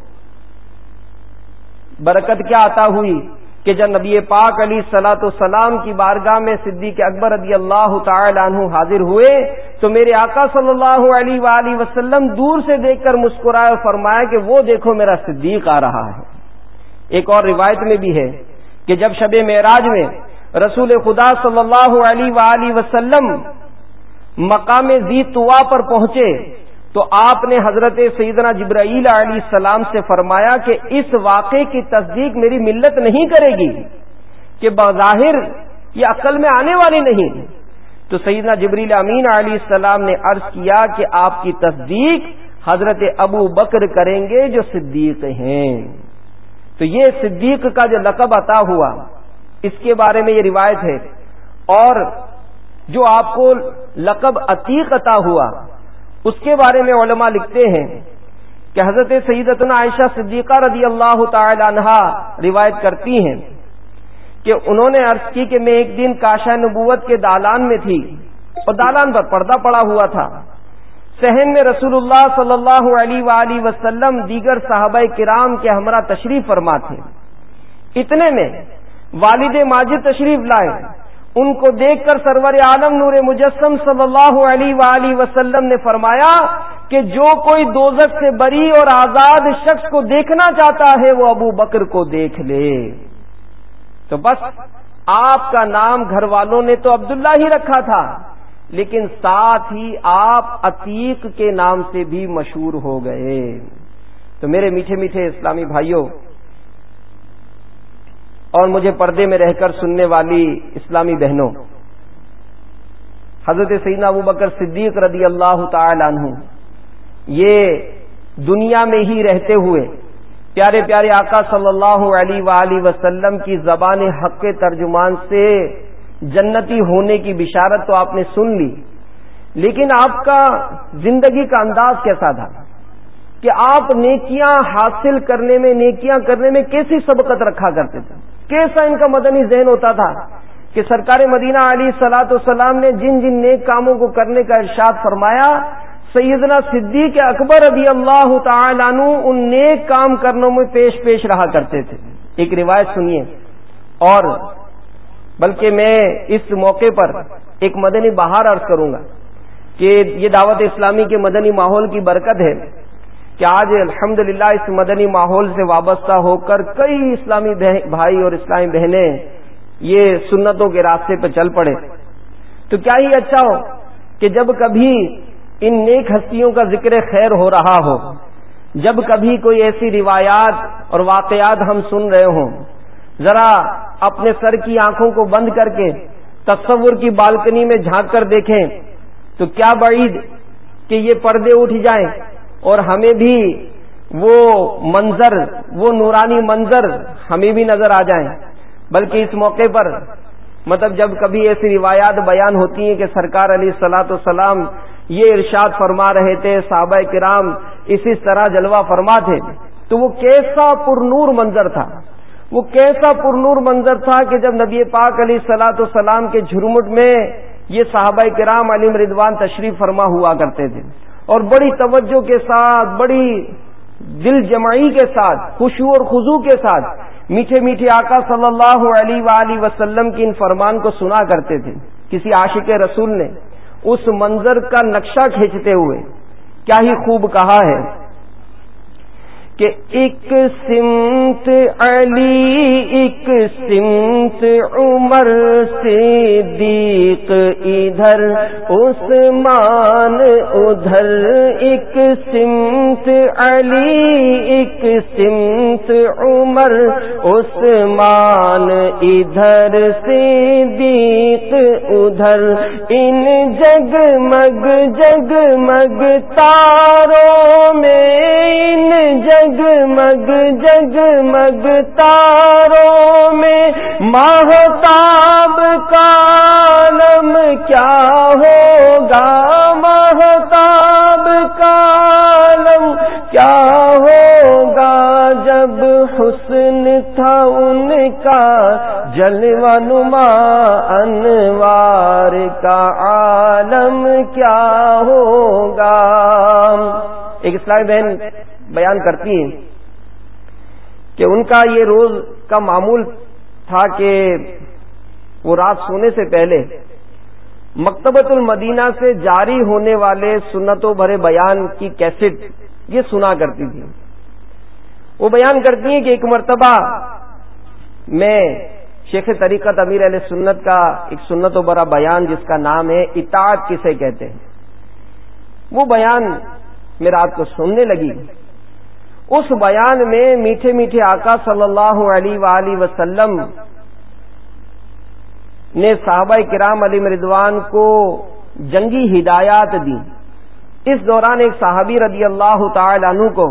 برکت کیا عطا ہوئی کہ جب نبی پاک علیہ الصلوۃ والسلام کی بارگاہ میں صدیق اکبر رضی اللہ تعالی عنہ حاضر ہوئے تو میرے آقا صلی اللہ علیہ وآلہ وسلم دور سے دیکھ کر مسکرائے اور فرمایا کہ وہ دیکھو میرا صدیق آ رہا ہے۔ ایک اور روایت میں بھی ہے کہ جب شب معراج میں رسول خدا صلی اللہ علیہ وآلہ وسلم مقام ذی طوا پر پہنچے تو آپ نے حضرت سیدنا جبرائیل علیہ السلام سے فرمایا کہ اس واقعے کی تصدیق میری ملت نہیں کرے گی کہ بظاہر یہ عقل میں آنے والی نہیں۔ تو سیدنا جبریل امین علیہ السلام نے عرض کیا کہ آپ کی تصدیق حضرت ابو بکر کریں گے جو صدیق ہیں۔ تو یہ صدیق کا جو لقب عطا ہوا اس کے بارے میں یہ روایت ہے، اور جو آپ کو لقب عتیق عطا ہوا اس کے بارے میں علماء لکھتے ہیں کہ حضرت سیدتنا عائشہ صدیقہ رضی اللہ تعالی عنہا روایت کرتی ہیں کہ انہوں نے عرض کی کہ میں ایک دن کاشا نبوت کے دالان میں تھی اور دالان پر پردہ پڑا ہوا تھا، صحن میں رسول اللہ صلی اللہ علیہ وآلہ وسلم دیگر صحابہ کرام کے ہمراہ تشریف فرما تھے۔ اتنے میں والد ماجد تشریف لائے، ان کو دیکھ کر سرور عالم نور مجسم صلی اللہ علیہ وآلہ وسلم نے فرمایا کہ جو کوئی دوزخ سے بری اور آزاد شخص کو دیکھنا چاہتا ہے وہ ابو بکر کو دیکھ لے۔ تو بس آپ کا نام گھر والوں نے تو عبداللہ ہی رکھا تھا، لیکن ساتھ ہی آپ عتیق کے نام سے بھی مشہور ہو گئے۔ تو میرے میٹھے میٹھے اسلامی بھائیوں اور مجھے پردے میں رہ کر سننے والی اسلامی بہنوں، حضرت سیدنا ابو بکر صدیق رضی اللہ تعالی عنہ یہ دنیا میں ہی رہتے ہوئے پیارے پیارے آقا صلی اللہ علیہ وآلہ وسلم کی زبان حق کے ترجمان سے جنتی ہونے کی بشارت تو آپ نے سن لی، لیکن آپ کا زندگی کا انداز کیسا تھا کہ آپ نیکیاں حاصل کرنے میں، نیکیاں کرنے میں کیسی سبقت رکھا کرتے تھے، کیسا ان کا مدنی ذہن ہوتا تھا کہ سرکار مدینہ علیہ الصلوۃ والسلام نے جن جن نیک کاموں کو کرنے کا ارشاد فرمایا، سیدنا صدیق اکبر رضی اللہ تعالی عنہ ان نیک کام کرنوں میں پیش پیش رہا کرتے تھے۔ ایک روایت سنیے، اور بلکہ میں اس موقع پر ایک مدنی بہار عرض کروں گا کہ یہ دعوت اسلامی کے مدنی ماحول کی برکت ہے کہ آج الحمدللہ اس مدنی ماحول سے وابستہ ہو کر کئی اسلامی بھائی اور اسلامی بہنیں یہ سنتوں کے راستے پہ چل پڑے۔ تو کیا ہی اچھا ہو کہ جب کبھی ان نیک ہستیوں کا ذکر خیر ہو رہا ہو، جب کبھی کوئی ایسی روایات اور واقعات ہم سن رہے ہوں، ذرا اپنے سر کی آنکھوں کو بند کر کے تصور کی بالکنی میں جھانک کر دیکھیں تو کیا بعید کہ یہ پردے اٹھ جائیں اور ہمیں بھی وہ منظر، وہ نورانی منظر ہمیں بھی نظر آ جائیں۔ بلکہ اس موقع پر مطلب جب کبھی ایسی روایات بیان ہوتی ہیں کہ سرکار علیہ الصلوۃ والسلام یہ ارشاد فرما رہے تھے، صحابہ کرام اسی طرح جلوہ فرما تھے، تو وہ کیسا پر نور منظر تھا، وہ کیسا پر نور منظر تھا کہ جب نبی پاک علیہ الصلوۃ والسلام کے جھرمٹ میں یہ صحابہ کرام علیہم رضوان تشریف فرما ہوا کرتے تھے، اور بڑی توجہ کے ساتھ، بڑی دل جمعی کے ساتھ، خشوع اور خضوع کے ساتھ میٹھے میٹھے آقا صلی اللہ علیہ وآلہ وسلم کی ان فرمان کو سنا کرتے تھے۔ کسی عاشق رسول نے اس منظر کا نقشہ کھینچتے ہوئے کیا ہی خوب کہا ہے کہ ایک سمت علی، ایک سمت عمر صدیق، ادھر عثمان ادھر، ایک سمت علی ایک سمت عمر، عثمان ادھر صدیق ادھر، ان جگمگ جگمگ تاروں میں، ان جگمگ جگمگ تاروں میں ماہتاب کا عالم کیا ہوگا، ماہتاب کا عالم کیا ہوگا، جب حسن تھا ان کا جلوہ نما، انوار کا عالم کیا ہوگا۔ ایک اسلامی بہن بیان کرتی ہیں کہ ان کا یہ روز کا معمول تھا کہ وہ رات سونے سے پہلے مکتبۃ المدینہ سے جاری ہونے والے سنتوں بھرے بیان کی کیسٹ یہ سنا کرتی تھی۔ وہ بیان کرتی ہیں کہ ایک مرتبہ میں شیخ طریقت امیر اہل سنت کا ایک سنت و بھرا بیان جس کا نام ہے اطاعت کسے کہتے ہیں، وہ بیان میں رات کو سننے لگی۔ اس بیان میں میٹھے میٹھے آقا صلی اللہ علیہ وآلہ وسلم نے صحابہ کرام علیہ رضوان کو جنگی ہدایات دی۔ اس دوران ایک صحابی رضی اللہ تعالی عنہ کو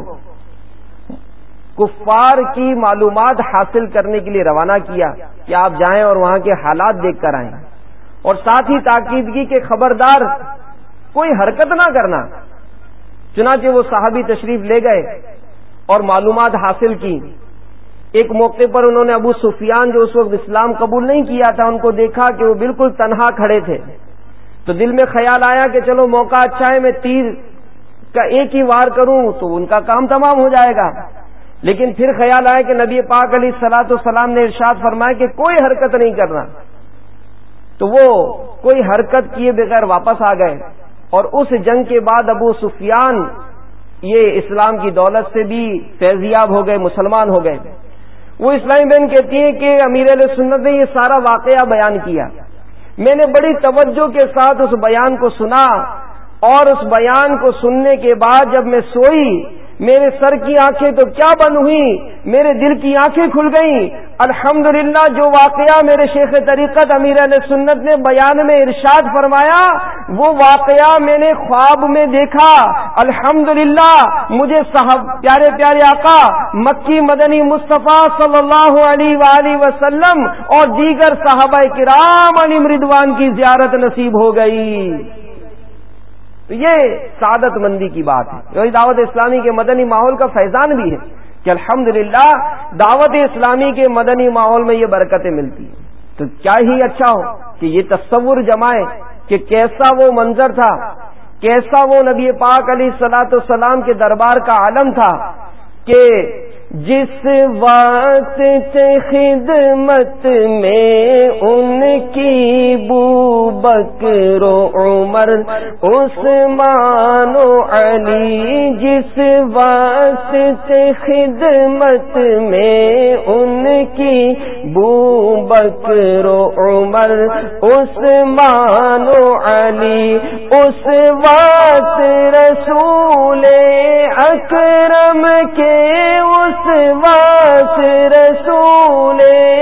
کفار کی معلومات حاصل کرنے کے لیے روانہ کیا کہ آپ جائیں اور وہاں کے حالات دیکھ کر آئیں، اور ساتھ ہی تاکید کی کہ خبردار کوئی حرکت نہ کرنا۔ چنانچہ وہ صحابی تشریف لے گئے اور معلومات حاصل کی۔ ایک موقع پر انہوں نے ابو سفیان جو اس وقت اسلام قبول نہیں کیا تھا ان کو دیکھا کہ وہ بالکل تنہا کھڑے تھے، تو دل میں خیال آیا کہ چلو موقع اچھا ہے، میں تیر کا ایک ہی وار کروں تو ان کا کام تمام ہو جائے گا. لیکن پھر خیال آیا کہ نبی پاک علیہ الصلوۃ والسلام نے ارشاد فرمایا کہ کوئی حرکت نہیں کرنا, تو وہ کوئی حرکت کیے بغیر واپس آ گئے. اور اس جنگ کے بعد ابو سفیان یہ اسلام کی دولت سے بھی فیضیاب ہو گئے, مسلمان ہو گئے. وہ اسلامی بہن کہتی ہیں کہ امیر علیہ سنت نے یہ سارا واقعہ بیان کیا, میں نے بڑی توجہ کے ساتھ اس بیان کو سنا, اور اس بیان کو سننے کے بعد جب میں سوئی میرے سر کی آنکھیں تو کیا بند ہوئی, میرے دل کی آنکھیں کھل گئیں. الحمدللہ جو واقعہ میرے شیخ طریقت امیر علیہ سنت نے بیان میں ارشاد فرمایا وہ واقعہ میں نے خواب میں دیکھا. الحمدللہ مجھے صاحب پیارے پیارے آقا مکی مدنی مصطفیٰ صلی اللہ علیہ وآلہ وسلم اور دیگر صحابہ کرام علیہم رضوان کی زیارت نصیب ہو گئی. تو یہ سعادت مندی کی بات ہے. یہی دعوت اسلامی کے مدنی ماحول کا فیضان بھی ہے کہ الحمدللہ دعوت اسلامی کے مدنی ماحول میں یہ برکتیں ملتی ہیں. تو کیا ہی اچھا ہو کہ یہ تصور جمائے کہ کیسا وہ منظر تھا, کیسا وہ نبی پاک علیہ الصلوۃ والسلام کے دربار کا عالم تھا کہ جس وقت خدمت میں ان کی بو بکر و عمر عثمان و علی, جس وقت خدمت میں ان کی بو بکر و عمر عثمان و علی, اس وقت رسول اکرم کے اس وقت رسول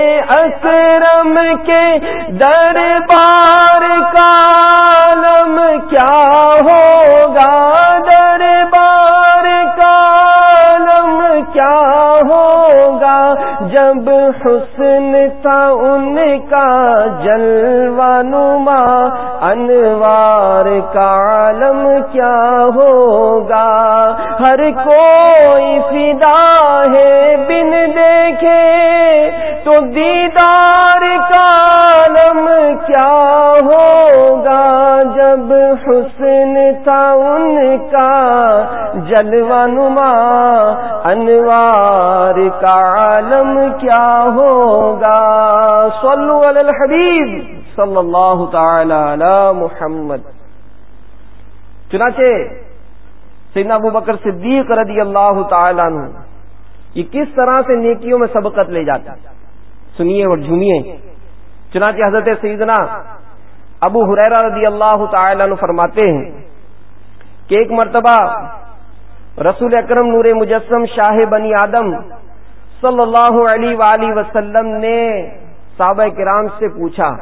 اکرم کے دربار کا عالم کیا ہوگا, دربار کا عالم کیا ہوگا, جب حسن تھا ان کا جلوہ نما انوار کا عالم کیا ہوگا. ہر کوئی فدا ہے بن دیکھے تو دیدار کا عالم کیا ہوگا, جب حسن تھا ان کا جلوہ نما انوار کا عالم کیا ہوگا. صلو علی الحبیب صلی اللہ تعالی علی محمد. چنانچہ سیدنا ابو بکر صدیق رضی اللہ تعالیٰ عنہ یہ کس طرح سے نیکیوں میں سبقت لے جاتا, سنیے اور جھومیے. چنانچہ حضرت سیدنا ابو ہریرہ رضی اللہ تعالیٰ عنہ فرماتے ہیں کہ ایک مرتبہ رسول اکرم نور مجسم شاہ بنی آدم صلی اللہ علیہ وآلہ وسلم نے صحابہ کرام سے پوچھا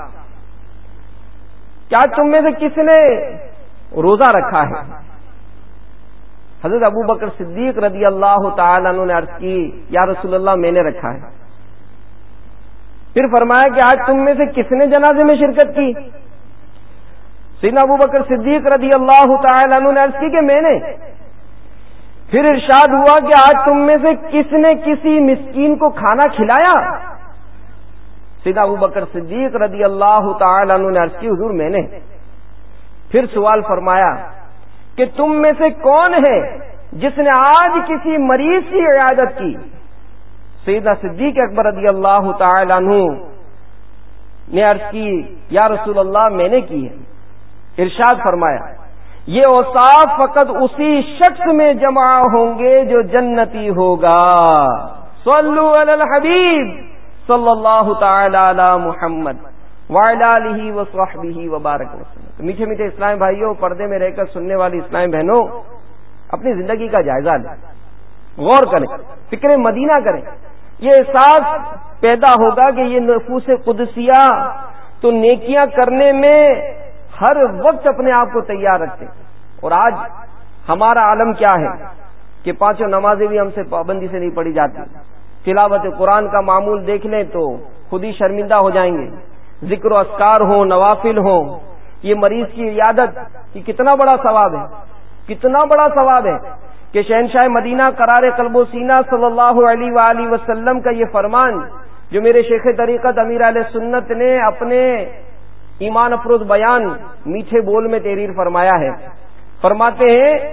کیا تم میں سے کس نے روزہ رکھا ہے؟ حضرت ابو بکر صدیق رضی اللہ تعالیٰ عنہ نے عرض کی یا رسول اللہ میں نے رکھا ہے. پھر فرمایا کہ آج تم میں سے کس نے جنازے میں شرکت کی؟ سیدنا ابو بکر صدیق رضی اللہ تعالیٰ عنہ نے عرض کی کہ میں نے. پھر ارشاد ہوا کہ آج تم میں سے کس نے کسی مسکین کو کھانا کھلایا؟ سیدنا ابو بکر صدیق رضی اللہ تعالیٰ عنہ نے عرض کی حضور میں نے. پھر سوال فرمایا کہ تم میں سے کون ہے جس نے آج کسی مریض کی عیادت کی؟ سیدنا صدیق اکبر رضی اللہ تعالی عنہ نے عرض کی یا رسول اللہ میں نے کی ہے. ارشاد فرمایا یہ اوصاف فقط اسی شخص میں جمع ہوں گے جو جنتی ہوگا. صلو علی الحبیب صلی اللہ تعالی علی محمد وعلی آلہ وصحبہ وبارک وسلم. میٹھے میٹھے اسلامی بھائیوں, پردے میں رہ کر سننے والی اسلامی بہنوں, اپنی زندگی کا جائزہ لیں, غور کریں, فکر مدینہ کریں. یہ احساس پیدا ہوگا کہ یہ نفوس قدسیہ تو نیکیاں کرنے میں ہر وقت اپنے آپ کو تیار رکھتے. اور آج ہمارا عالم کیا ہے کہ پانچوں نمازیں بھی ہم سے پابندی سے نہیں پڑھی جاتی. تلاوت قرآن کا معمول دیکھ لیں تو خود ہی شرمندہ ہو جائیں گے. ذکر و اذکار ہوں, نوافل ہوں, یہ مریض کی عیادت یہ کتنا بڑا ثواب ہے, کتنا بڑا ثواب ہے کہ شہنشاہ مدینہ قرار قلب و سینہ صلی اللہ علیہ وآلہ وسلم کا یہ فرمان جو میرے شیخ طریقت امیر علیہ سنت نے اپنے ایمان افروز بیان میٹھے بول میں تحریر فرمایا ہے. فرماتے ہیں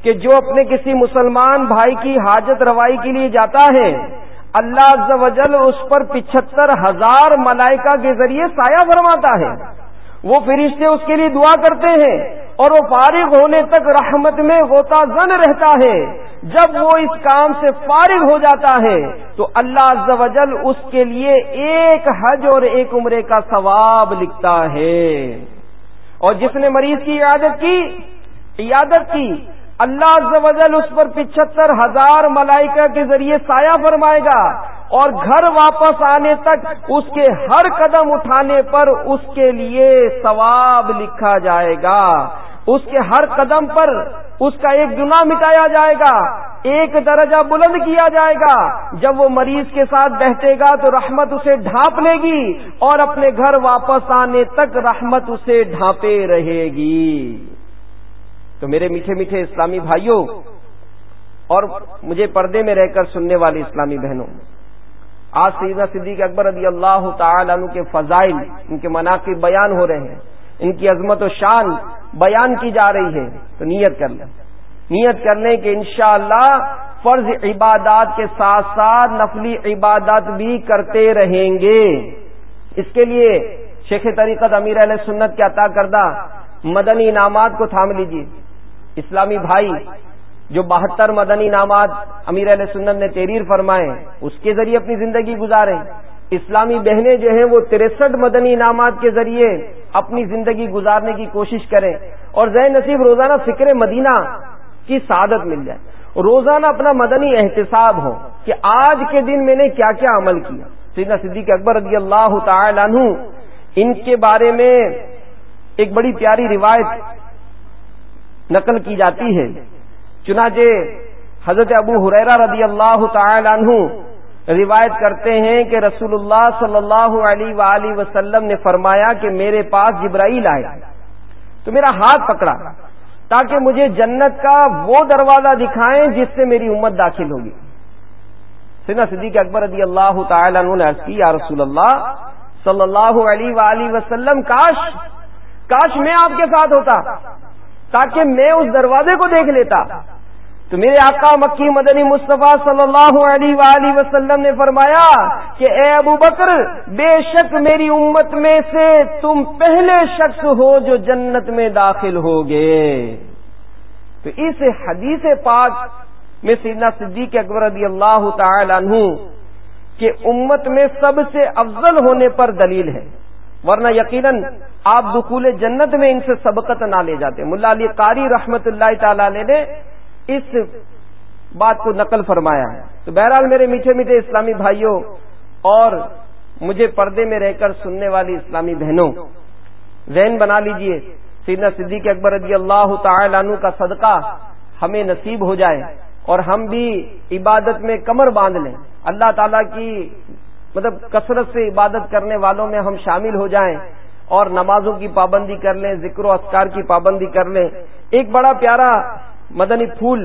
کہ جو اپنے کسی مسلمان بھائی کی حاجت روائی کے لیے جاتا ہے اللہ عز و جل اس پر پچہتر ہزار ملائکہ کے ذریعے سایہ فرماتا ہے. وہ فرشتے اس کے لیے دعا کرتے ہیں اور وہ فارغ ہونے تک رحمت میں غوطہ زن رہتا ہے. جب وہ اس کام سے فارغ ہو جاتا ہے تو اللہ عز و جل اس کے لیے ایک حج اور ایک عمرے کا ثواب لکھتا ہے. اور جس نے مریض کی عیادت کی عیادت کی اللہ عز و جل اس پر پچہتر ہزار ملائکہ کے ذریعے سایہ فرمائے گا اور گھر واپس آنے تک اس کے ہر قدم اٹھانے پر اس کے لیے ثواب لکھا جائے گا. اس کے ہر قدم پر اس کا ایک گناہ مٹایا جائے گا، ایک درجہ بلند کیا جائے گا. جب وہ مریض کے ساتھ بیٹھے گا تو رحمت اسے ڈھانپ لے گی اور اپنے گھر واپس آنے تک رحمت اسے ڈھانپے رہے گی. تو میرے میٹھے میٹھے اسلامی بھائیوں اور مجھے پردے میں رہ کر سننے والی اسلامی بہنوں، آج سیدنا صدیق اکبر رضی اللہ تعالی عنہ کے فضائل، ان کے مناقب بیان ہو رہے ہیں، ان کی عظمت و شان بیان کی جا رہی ہے. تو نیت کر لیں نیت کر لیں کہ انشاءاللہ فرض عبادات کے ساتھ ساتھ نفلی عبادات بھی کرتے رہیں گے. اس کے لیے شیخ طریقت امیر اہل سنت کے عطا کردہ مدنی انعامات کو تھام لیجیے. اسلامی بھائی جو بہتر مدنی انعامات امیر اہل سنت نے تحریر فرمائے اس کے ذریعے اپنی زندگی گزاریں. اسلامی بہنیں جو ہیں وہ تریسٹھ مدنی انعامات کے ذریعے اپنی زندگی گزارنے کی کوشش کریں اور ذہن نصیب روزانہ فکر مدینہ کی سعادت مل جائے. روزانہ اپنا مدنی احتساب ہو کہ آج کے دن میں نے کیا کیا عمل کیا. سیدنا صدیق اکبر رضی اللہ تعالی عنہ، ان کے بارے میں ایک بڑی پیاری روایت نقل کی جاتی ہے. چنانچہ حضرت ابو ہریرہ رضی اللہ تعالی عنہ روایت کرتے ہیں کہ رسول اللہ صلی اللہ علیہ وآلہ وسلم نے فرمایا کہ میرے پاس جبرائیل آئے تو میرا ہاتھ پکڑا تاکہ مجھے جنت کا وہ دروازہ دکھائیں جس سے میری امت داخل ہوگی. سیدنا صدیق اکبر رضی اللہ تعالی عنہ نے عرض کی یا رسول اللہ صلی اللہ علیہ وآلہ وسلم کاش کاش میں آپ کے ساتھ ہوتا تاکہ میں اس دروازے کو دیکھ لیتا. تو میرے آقا مکی مدنی مصطفیٰ صلی اللہ علیہ وآلہ وسلم نے فرمایا کہ اے ابو بکر، بے شک میری امت میں سے تم پہلے شخص ہو جو جنت میں داخل ہوگے. تو اس حدیث پاک میں سیدنا صدیق اکبر رضی اللہ تعالی عنہ کہ امت میں سب سے افضل ہونے پر دلیل ہے، ورنہ یقیناً آپ دخول جنت میں ان سے سبقت نہ لے جاتے. ملا علی قاری رحمت اللہ تعالی علیہ نے اس بات کو نقل فرمایا ہے. تو بہرحال میرے میٹھے میٹھے اسلامی بھائیوں اور مجھے پردے میں رہ کر سننے والی اسلامی بہنوں، ذہن بنا لیجئے سیدنا صدیق اکبر رضی اللہ تعالی عنہ کا صدقہ ہمیں نصیب ہو جائے اور ہم بھی عبادت میں کمر باندھ لیں، اللہ تعالیٰ کی مطلب کثرت سے عبادت کرنے والوں میں ہم شامل ہو جائیں اور نمازوں کی پابندی کر لیں، ذکر و اذکار کی پابندی کر لیں. ایک بڑا پیارا مدنی پھول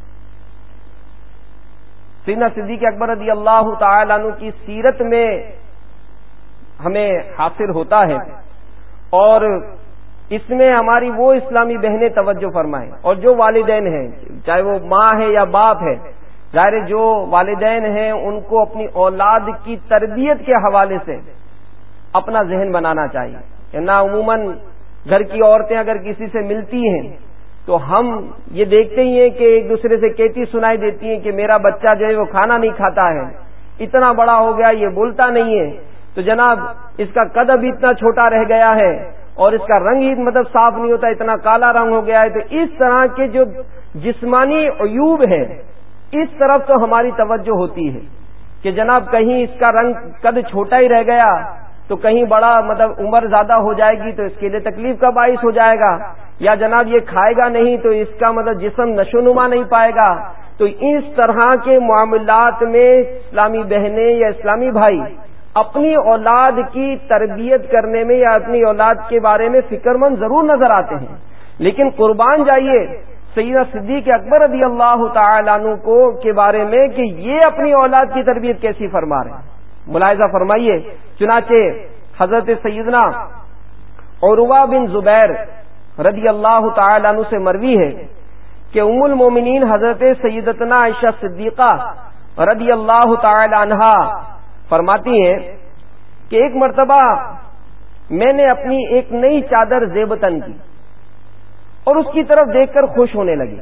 سیدنا صدیق اکبر رضی اللہ تعالی عنہ کی سیرت میں ہمیں حاصل ہوتا ہے اور اس میں ہماری وہ اسلامی بہنیں توجہ فرمائیں اور جو والدین ہیں، چاہے وہ ماں ہے یا باپ ہے، ظاہر جو والدین ہیں ان کو اپنی اولاد کی تربیت کے حوالے سے اپنا ذہن بنانا چاہیے. نہ عموماً گھر کی عورتیں اگر کسی سے ملتی ہیں تو ہم یہ دیکھتے ہی ہیں کہ ایک دوسرے سے کہتی سنائی دیتی ہیں کہ میرا بچہ جو ہے وہ کھانا نہیں کھاتا ہے، اتنا بڑا ہو گیا یہ بولتا نہیں ہے، تو جناب اس کا قد ابھی اتنا چھوٹا رہ گیا ہے اور اس کا رنگ ہی مطلب صاف نہیں ہوتا، اتنا کالا رنگ ہو گیا ہے. تو اس طرح کے جو جسمانی عیوب ہیں اس طرف تو ہماری توجہ ہوتی ہے کہ جناب کہیں اس کا رنگ قد چھوٹا ہی رہ گیا تو کہیں بڑا مطلب عمر زیادہ ہو جائے گی تو اس کے لیے تکلیف کا باعث ہو جائے گا، یا جناب یہ کھائے گا نہیں تو اس کا مطلب جسم نشو نما نہیں پائے گا. تو اس طرح کے معاملات میں اسلامی بہنیں یا اسلامی بھائی اپنی اولاد کی تربیت کرنے میں یا اپنی اولاد کے بارے میں فکر مند ضرور نظر آتے ہیں، لیکن قربان جائیے سیدنا صدیق اکبر رضی اللہ تعالی عنہ کو کے بارے میں کہ یہ اپنی اولاد کی تربیت کیسی فرما رہے ہیں. ملاحظہ فرمائیے، چنانچہ حضرت سیدنا عروہ بن زبیر رضی اللہ تعالی عنہ سے مروی ہے کہ ام المومنین حضرت سیدتنا عائشہ صدیقہ رضی اللہ تعالی عنہا فرماتی ہیں کہ ایک مرتبہ میں نے اپنی ایک نئی چادر زیبتن کی اور اس کی طرف دیکھ کر خوش ہونے لگی.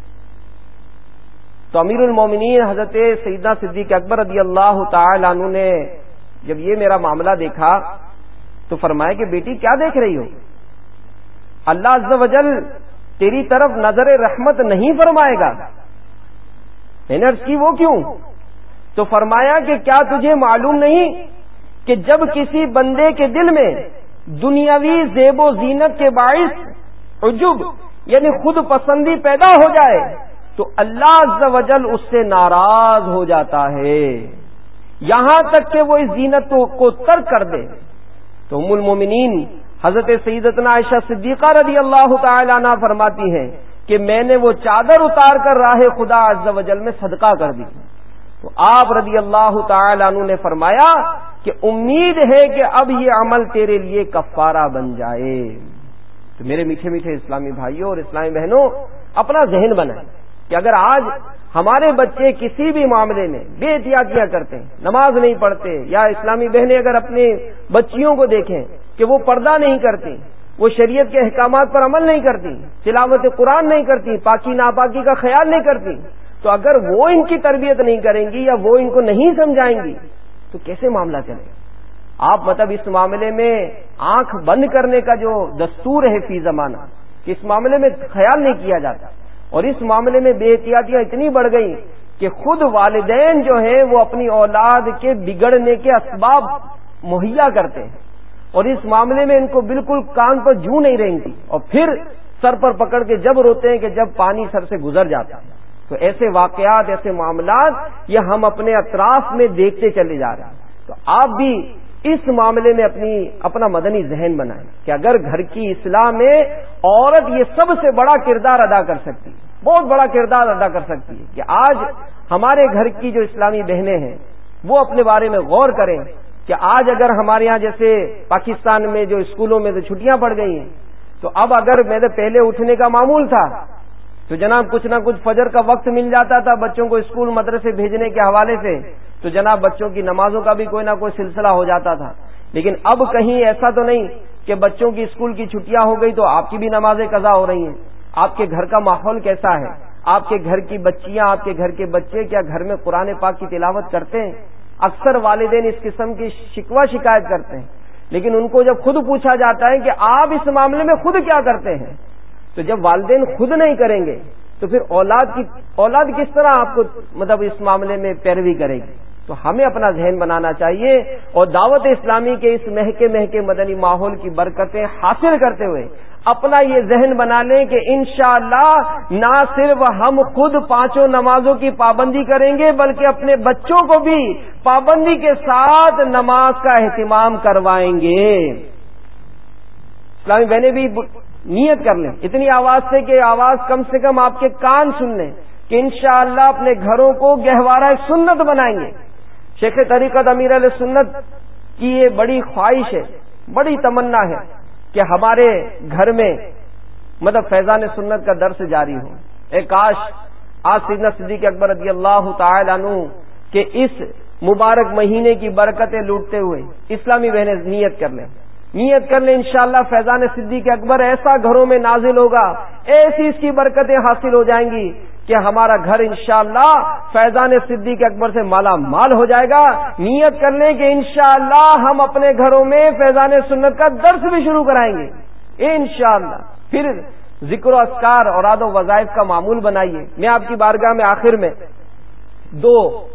تو امیر المومنین حضرت سیدنا صدیق اکبر رضی اللہ تعالی عنہ نے جب یہ میرا معاملہ دیکھا تو فرمایا کہ بیٹی کیا دیکھ رہی ہو؟ اللہ عز و جل تیری طرف نظر رحمت نہیں فرمائے گا. میں نے عرض کی وہ کیوں؟ تو فرمایا کہ کیا تجھے معلوم نہیں کہ جب کسی بندے کے دل میں دنیاوی زیب و زینت کے باعث عجب یعنی خود پسندی پیدا ہو جائے تو اللہ عز و جل اس سے ناراض ہو جاتا ہے، یہاں تک کہ وہ اس زینت کو ترک کر دے. تو ام المومنین حضرت سیدتنا عائشہ صدیقہ رضی اللہ تعالی عنہ فرماتی ہیں کہ میں نے وہ چادر اتار کر راہ خدا عز و جل میں صدقہ کر دی. تو آپ رضی اللہ تعالی عنہ نے فرمایا کہ امید ہے کہ اب یہ عمل تیرے لیے کفارہ بن جائے. تو میرے میٹھے میٹھے اسلامی بھائیوں اور اسلامی بہنوں، اپنا ذہن بنائیں کہ اگر آج ہمارے بچے کسی بھی معاملے میں بے احتیاطیاں کرتے ہیں، نماز نہیں پڑھتے، یا اسلامی بہنیں اگر اپنے بچیوں کو دیکھیں کہ وہ پردہ نہیں کرتی، وہ شریعت کے احکامات پر عمل نہیں کرتی، تلاوت قرآن نہیں کرتی، پاکی ناپاکی کا خیال نہیں کرتی، تو اگر وہ ان کی تربیت نہیں کریں گی یا وہ ان کو نہیں سمجھائیں گی تو کیسے معاملہ چلے گا؟ آپ مطلب اس معاملے میں آنکھ بند کرنے کا جو دستور ہے فی زمانہ کہ اس معاملے میں خیال نہیں کیا جاتا، اور اس معاملے میں بے احتیاطیاں اتنی بڑھ گئی کہ خود والدین جو ہیں وہ اپنی اولاد کے بگڑنے کے اسباب مہیا کرتے ہیں، اور اس معاملے میں ان کو بالکل کان پر جوں نہیں رہتی، اور پھر سر پر پکڑ کے جب روتے ہیں کہ جب پانی سر سے گزر جاتا ہے. تو ایسے واقعات، ایسے معاملات یہ ہم اپنے اطراف میں دیکھتے چلے جا رہے ہیں. تو آپ بھی اس معاملے میں اپنی اپنا مدنی ذہن بنائیں کہ اگر گھر کی اصلاح میں عورت یہ سب سے بڑا کردار ادا کر سکتی ہے، بہت بڑا کردار ادا کر سکتی ہے، کہ آج ہمارے گھر کی جو اسلامی بہنیں ہیں وہ اپنے بارے میں غور کریں کہ آج اگر ہمارے ہاں جیسے پاکستان میں جو اسکولوں میں تو چھٹیاں پڑ گئی ہیں، تو اب اگر میرے پہلے اٹھنے کا معمول تھا تو جناب کچھ نہ کچھ فجر کا وقت مل جاتا تھا بچوں کو اسکول مدرسے بھیجنے کے حوالے سے، تو جناب بچوں کی نمازوں کا بھی کوئی نہ کوئی سلسلہ ہو جاتا تھا. لیکن اب کہیں ایسا تو نہیں کہ بچوں کی اسکول کی چھٹیاں ہو گئی تو آپ کی بھی نمازیں قضا ہو رہی ہیں. آپ کے گھر کا ماحول کیسا ہے؟ آپ کے گھر کی بچیاں، آپ کے گھر کے بچے کیا گھر میں قرآن پاک کی تلاوت کرتے ہیں؟ اکثر والدین اس قسم کی شکوہ شکایت کرتے ہیں، لیکن ان کو جب خود پوچھا جاتا ہے کہ آپ اس معاملے میں خود کیا کرتے ہیں، تو جب والدین خود نہیں کریں گے تو پھر اولاد کی اولاد کس طرح آپ کو مطلب اس معاملے میں پیروی کرے گی؟ تو ہمیں اپنا ذہن بنانا چاہیے اور دعوت اسلامی کے اس مہکے مہکے مدنی ماحول کی برکتیں حاصل کرتے ہوئے اپنا یہ ذہن بنا لیں کہ انشاءاللہ نہ صرف ہم خود پانچوں نمازوں کی پابندی کریں گے بلکہ اپنے بچوں کو بھی پابندی کے ساتھ نماز کا اہتمام کروائیں گے. اسلامی بہنیں بھی نیت کر لیں اتنی آواز سے کہ آواز کم سے کم آپ کے کان سن لیں کہ انشاءاللہ اپنے گھروں کو گہوارہ سنت بنائیں گے. شیخ طریقت امیر علیہ سنت کی یہ بڑی خواہش ہے، بڑی تمنا ہے کہ ہمارے گھر میں مطلب فیضان سنت کا درس جاری ہو. اے کاش آج سیدنا صدیق اکبر رضی اللہ تعالی عنہ کہ اس مبارک مہینے کی برکتیں لوٹتے ہوئے اسلامی بہنیں نیت کر لیں نیت کر لیں انشاءاللہ فیضان صدیق اکبر ایسا گھروں میں نازل ہوگا، ایسی اس کی برکتیں حاصل ہو جائیں گی کہ ہمارا گھر انشاءاللہ فیضان صدیق اکبر سے مالا مال ہو جائے گا. نیت کر لیں کہ انشاءاللہ ہم اپنے گھروں میں فیضان سنت کا درس بھی شروع کرائیں گے انشاءاللہ. پھر ذکر و اذکار اوراد و وظائف کا معمول بنائیے. میں آپ کی بارگاہ میں آخر میں دو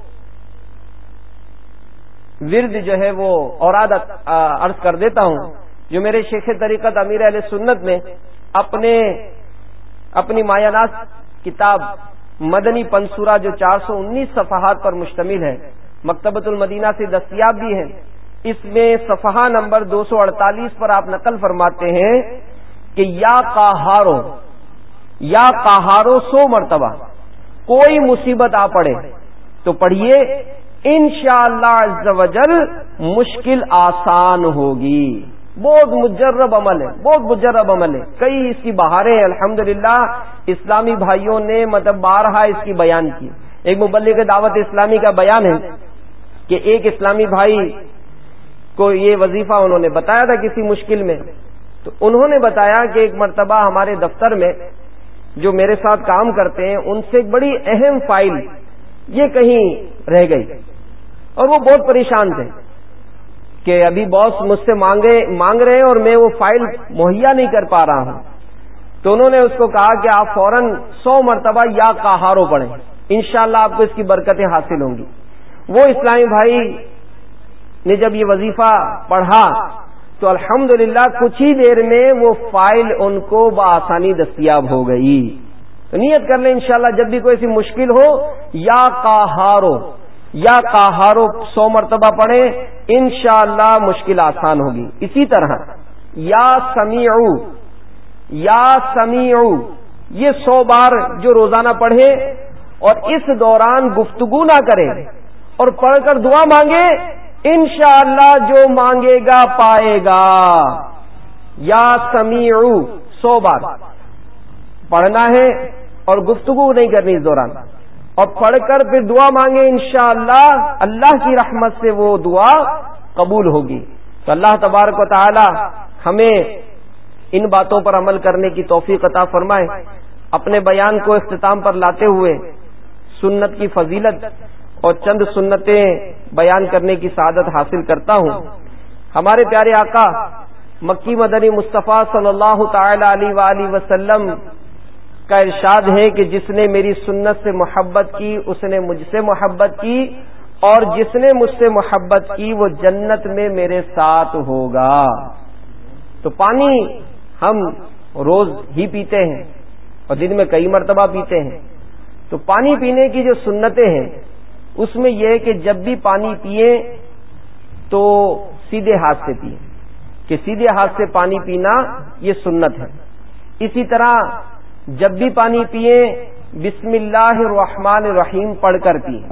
ورد جو ہے وہ اوراد عرض کر دیتا ہوں جو میرے شیخ طریقت امیر اہل سنت نے اپنے اپنی مایاناز کتاب مدنی پنسورہ جو چار سو انیس صفحات پر مشتمل ہے، مکتبۃ المدینہ سے دستیاب بھی ہے. اس میں صفحہ نمبر دو سو اڑتالیس پر آپ نقل فرماتے ہیں کہ یا قہارو یا قہارو سو مرتبہ کوئی مصیبت آ پڑے تو پڑھیے انشاءاللہ عز و جل مشکل آسان ہوگی. بہت مجرب عمل ہے، بہت مجرب عمل ہے، کئی اس کی بہاریں ہیں الحمدللہ۔ اسلامی بھائیوں نے مطلب بارہا اس کی بیان کی۔ ایک مبلغ دعوت اسلامی کا بیان ہے کہ ایک اسلامی بھائی کو یہ وظیفہ انہوں نے بتایا تھا کسی مشکل میں، تو انہوں نے بتایا کہ ایک مرتبہ ہمارے دفتر میں جو میرے ساتھ کام کرتے ہیں ان سے ایک بڑی اہم فائل یہ کہیں رہ گئی، اور وہ بہت پریشان تھے کہ ابھی باس مجھ سے مانگے مانگ رہے ہیں اور میں وہ فائل مہیا نہیں کر پا رہا ہوں۔ تو انہوں نے اس کو کہا کہ آپ فوراً سو مرتبہ یا قہارو پڑھیں، انشاءاللہ آپ کو اس کی برکتیں حاصل ہوں گی۔ وہ اسلامی بھائی نے جب یہ وظیفہ پڑھا تو الحمدللہ کچھ ہی دیر میں وہ فائل ان کو بآسانی دستیاب ہو گئی۔ تو نیت کر لیں انشاءاللہ جب بھی کوئی ایسی مشکل ہو یا قہارو یا قہارو سو مرتبہ پڑھیں، انشاءاللہ مشکل آسان ہوگی۔ اسی طرح یا سمیعو یا سمیعو یہ سو بار جو روزانہ پڑھیں اور اس دوران گفتگو نہ کریں اور پڑھ کر دعا مانگے، انشاءاللہ جو مانگے گا پائے گا۔ یا سمیعو سو بار پڑھنا ہے اور گفتگو نہیں کرنی اس دوران، اور پڑھ کر پھر دعا مانگے، انشاءاللہ اللہ کی رحمت سے وہ دعا قبول ہوگی۔ تو اللہ تبارک و تعالی ہمیں ان باتوں پر عمل کرنے کی توفیق عطا فرمائے۔ اپنے بیان کو اختتام پر لاتے ہوئے سنت کی فضیلت اور چند سنتیں بیان کرنے کی سعادت حاصل کرتا ہوں۔ ہمارے پیارے آقا مکی مدنی مصطفیٰ صلی اللہ تعالی علیہ وآلہ وسلم کا ارشاد ہے کہ جس نے میری سنت سے محبت کی اس نے مجھ سے محبت کی، اور جس نے مجھ سے محبت کی وہ جنت میں میرے ساتھ ہوگا۔ تو پانی ہم روز ہی پیتے ہیں اور دن میں کئی مرتبہ پیتے ہیں، تو پانی پینے کی جو سنتیں ہیں اس میں یہ ہے کہ جب بھی پانی پیئیں تو سیدھے ہاتھ سے پئیں، کہ سیدھے ہاتھ سے پانی پینا یہ سنت ہے۔ اسی طرح جب بھی پانی پئیں بسم اللہ الرحمن الرحیم پڑھ کر پئیں،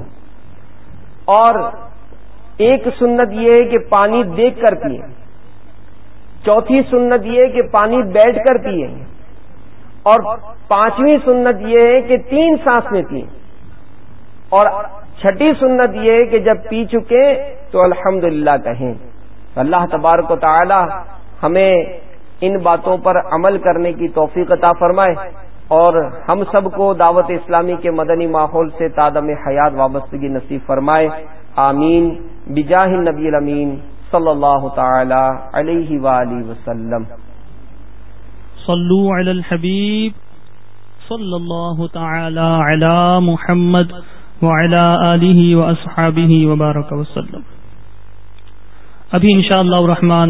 اور ایک سنت یہ ہے کہ پانی دیکھ کر پئیں، چوتھی سنت یہ ہے کہ پانی بیٹھ کر پئیں، اور پانچویں سنت یہ ہے کہ تین سانس میں پئیں، اور چھٹی سنت یہ ہے کہ جب پی چکے تو الحمدللہ کہیں۔ اللہ تبارک و تعالی ہمیں ان باتوں پر عمل کرنے کی توفیق عطا فرمائے، اور ہم سب کو دعوت اسلامی کے مدنی ماحول سے تادم حیات وابستگی نصیب فرمائے، آمین بجاہ النبی الامین صلی اللہ تعالی علیہ وآلہ وسلم۔ صلو علی الحبیب صلی اللہ تعالی علی محمد وعلی آلہ واصحابہ وبارک وسلم۔ ابھی انشاءاللہ الرحمن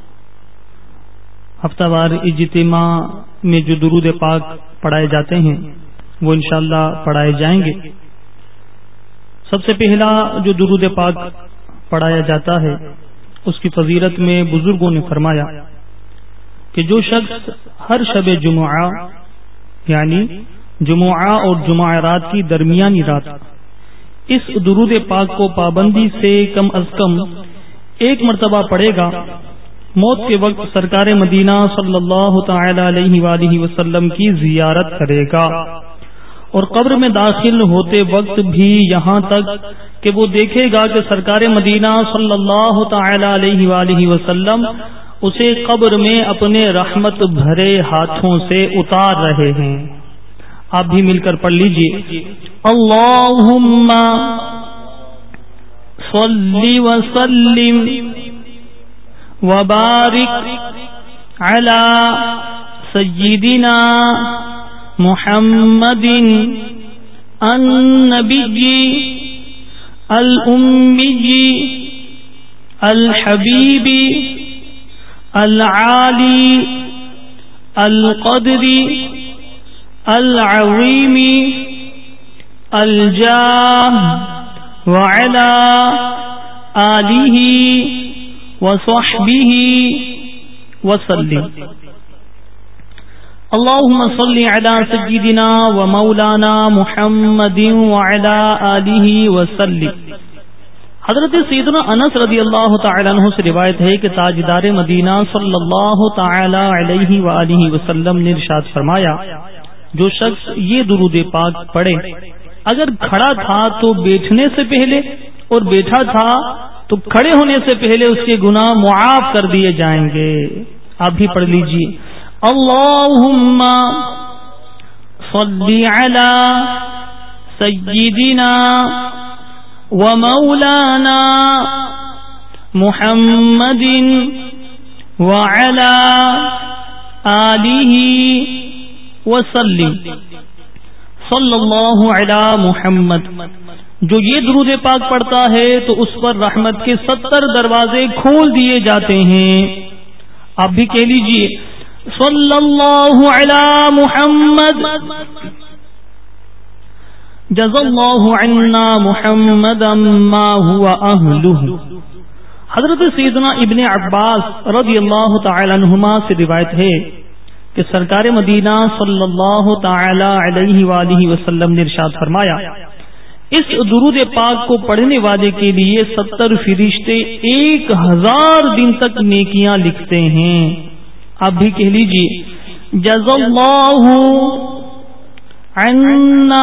ہفتہ وار اجتماع میں جو درود پاک پڑھائے جاتے ہیں وہ انشاءاللہ پڑھائے جائیں گے۔ سب سے پہلا جو درود پاک پڑھایا جاتا ہے اس کی فضیلت میں بزرگوں نے فرمایا کہ جو شخص ہر شب جمعہ یعنی جمعہ اور جمعرات کی درمیانی رات اس درود پاک کو پابندی سے کم از کم ایک مرتبہ پڑھے گا، موت کے وقت سرکار مدینہ صلی اللہ تعالی علیہ وآلہ وسلم کی زیارت کرے گا، اور قبر میں داخل ہوتے وقت بھی یہاں تک کہ وہ دیکھے گا کہ سرکار مدینہ صلی اللہ تعالی علیہ وآلہ وسلم اسے قبر میں اپنے رحمت بھرے ہاتھوں سے اتار رہے ہیں۔ آپ بھی مل کر پڑھ لیجئے، اللہم صلی وسلم وبارک علی سیدنا محمد النبی الأمی الحبیب العالی القدر العظیم الجاہ وعلی آلہ وصحبہ وسلم۔ اللہم صلی علی سیدنا و مولانا محمد وعلی آلہ وسلم۔ حضرت سیدنا انس رضی اللہ تعالی عنہ سے روایت ہے کہ تاجدار مدینہ صلی اللہ تعالی علیہ وآلہ وسلم نے ارشاد فرمایا، جو شخص یہ درود پاک پڑھے اگر کھڑا تھا تو بیٹھنے سے پہلے اور بیٹھا تھا تو کھڑے ہونے سے پہلے اس کے گناہ معاف کر دیے جائیں گے۔ آپ بھی پڑھ لیجئے، اللہم صلی علی سیدنا ومولانا محمد وعلى آلہ وسلم صلی اللہ علی محمد۔ جو یہ درود پاک پڑھتا ہے تو اس پر رحمت کے ستر دروازے کھول دیے جاتے ہیں۔ آپ بھی کہہ لیجئے، صلی اللہ علی محمد جزا اللہ عنا محمدا ما هو اہلہ۔ حضرت سیدنا ابن عباس رضی اللہ تعالی عنہما سے روایت ہے کہ سرکار مدینہ صلی اللہ تعالی علیہ وآلہ وسلم نے ارشاد فرمایا، اس درود پاک کو پڑھنے والے کے لیے ستر فرشتے ایک ہزار دن تک نیکیاں لکھتے ہیں۔ آپ بھی کہہ لیجئے، جزا اللہ عنا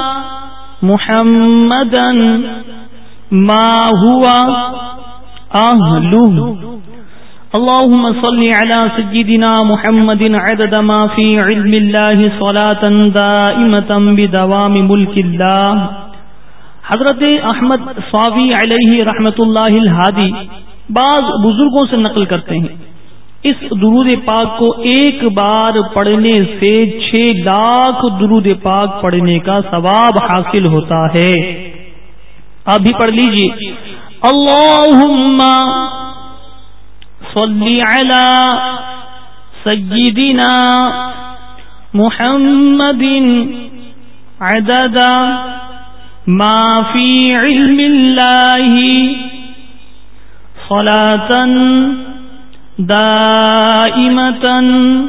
محمدا ما هو اہلہ۔ اللہم صلی علی سیدنا محمد عدد ما فی علم اللہ صلاة دائمتا بدوام ملک اللہ۔ حضرت احمد صاوی علیہ رحمت اللہ الہادی بعض بزرگوں سے نقل کرتے ہیں، اس درود پاک کو ایک بار پڑھنے سے چھ لاکھ درود پاک پڑھنے کا ثواب حاصل ہوتا ہے۔ آپ بھی پڑھ لیجئے، اللہم صلی علی سیدنا محمد عدد ما فی علم اللہ صلاة دائمتا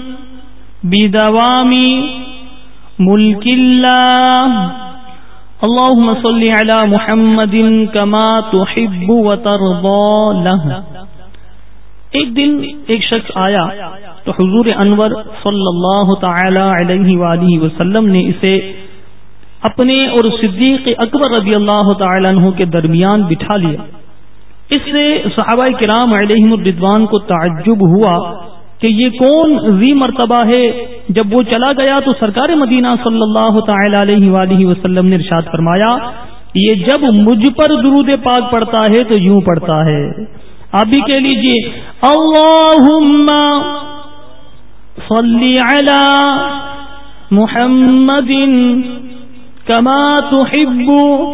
بدوام ملک اللہ۔ اللہم صلی علی محمد کما تحب وترضى لہ۔ ایک دن ایک شخص آیا تو حضور انور صلی اللہ تعالی علیہ وآلہ وسلم نے اسے اپنے اور صدیق اکبر رضی اللہ تعالی عنہ کے درمیان بٹھا لیا۔ اس سے صحابہ کرام علیہم الرضوان کو تعجب ہوا کہ یہ کون ذی مرتبہ ہے۔ جب وہ چلا گیا تو سرکار مدینہ صلی اللہ تعالی علیہ وآلہ وسلم نے ارشاد فرمایا، یہ جب مجھ پر درود پاک پڑھتا ہے تو یوں پڑھتا ہے۔ آپ بھی کہہ لیجئے، اللہم صلی علی محمد کما تحب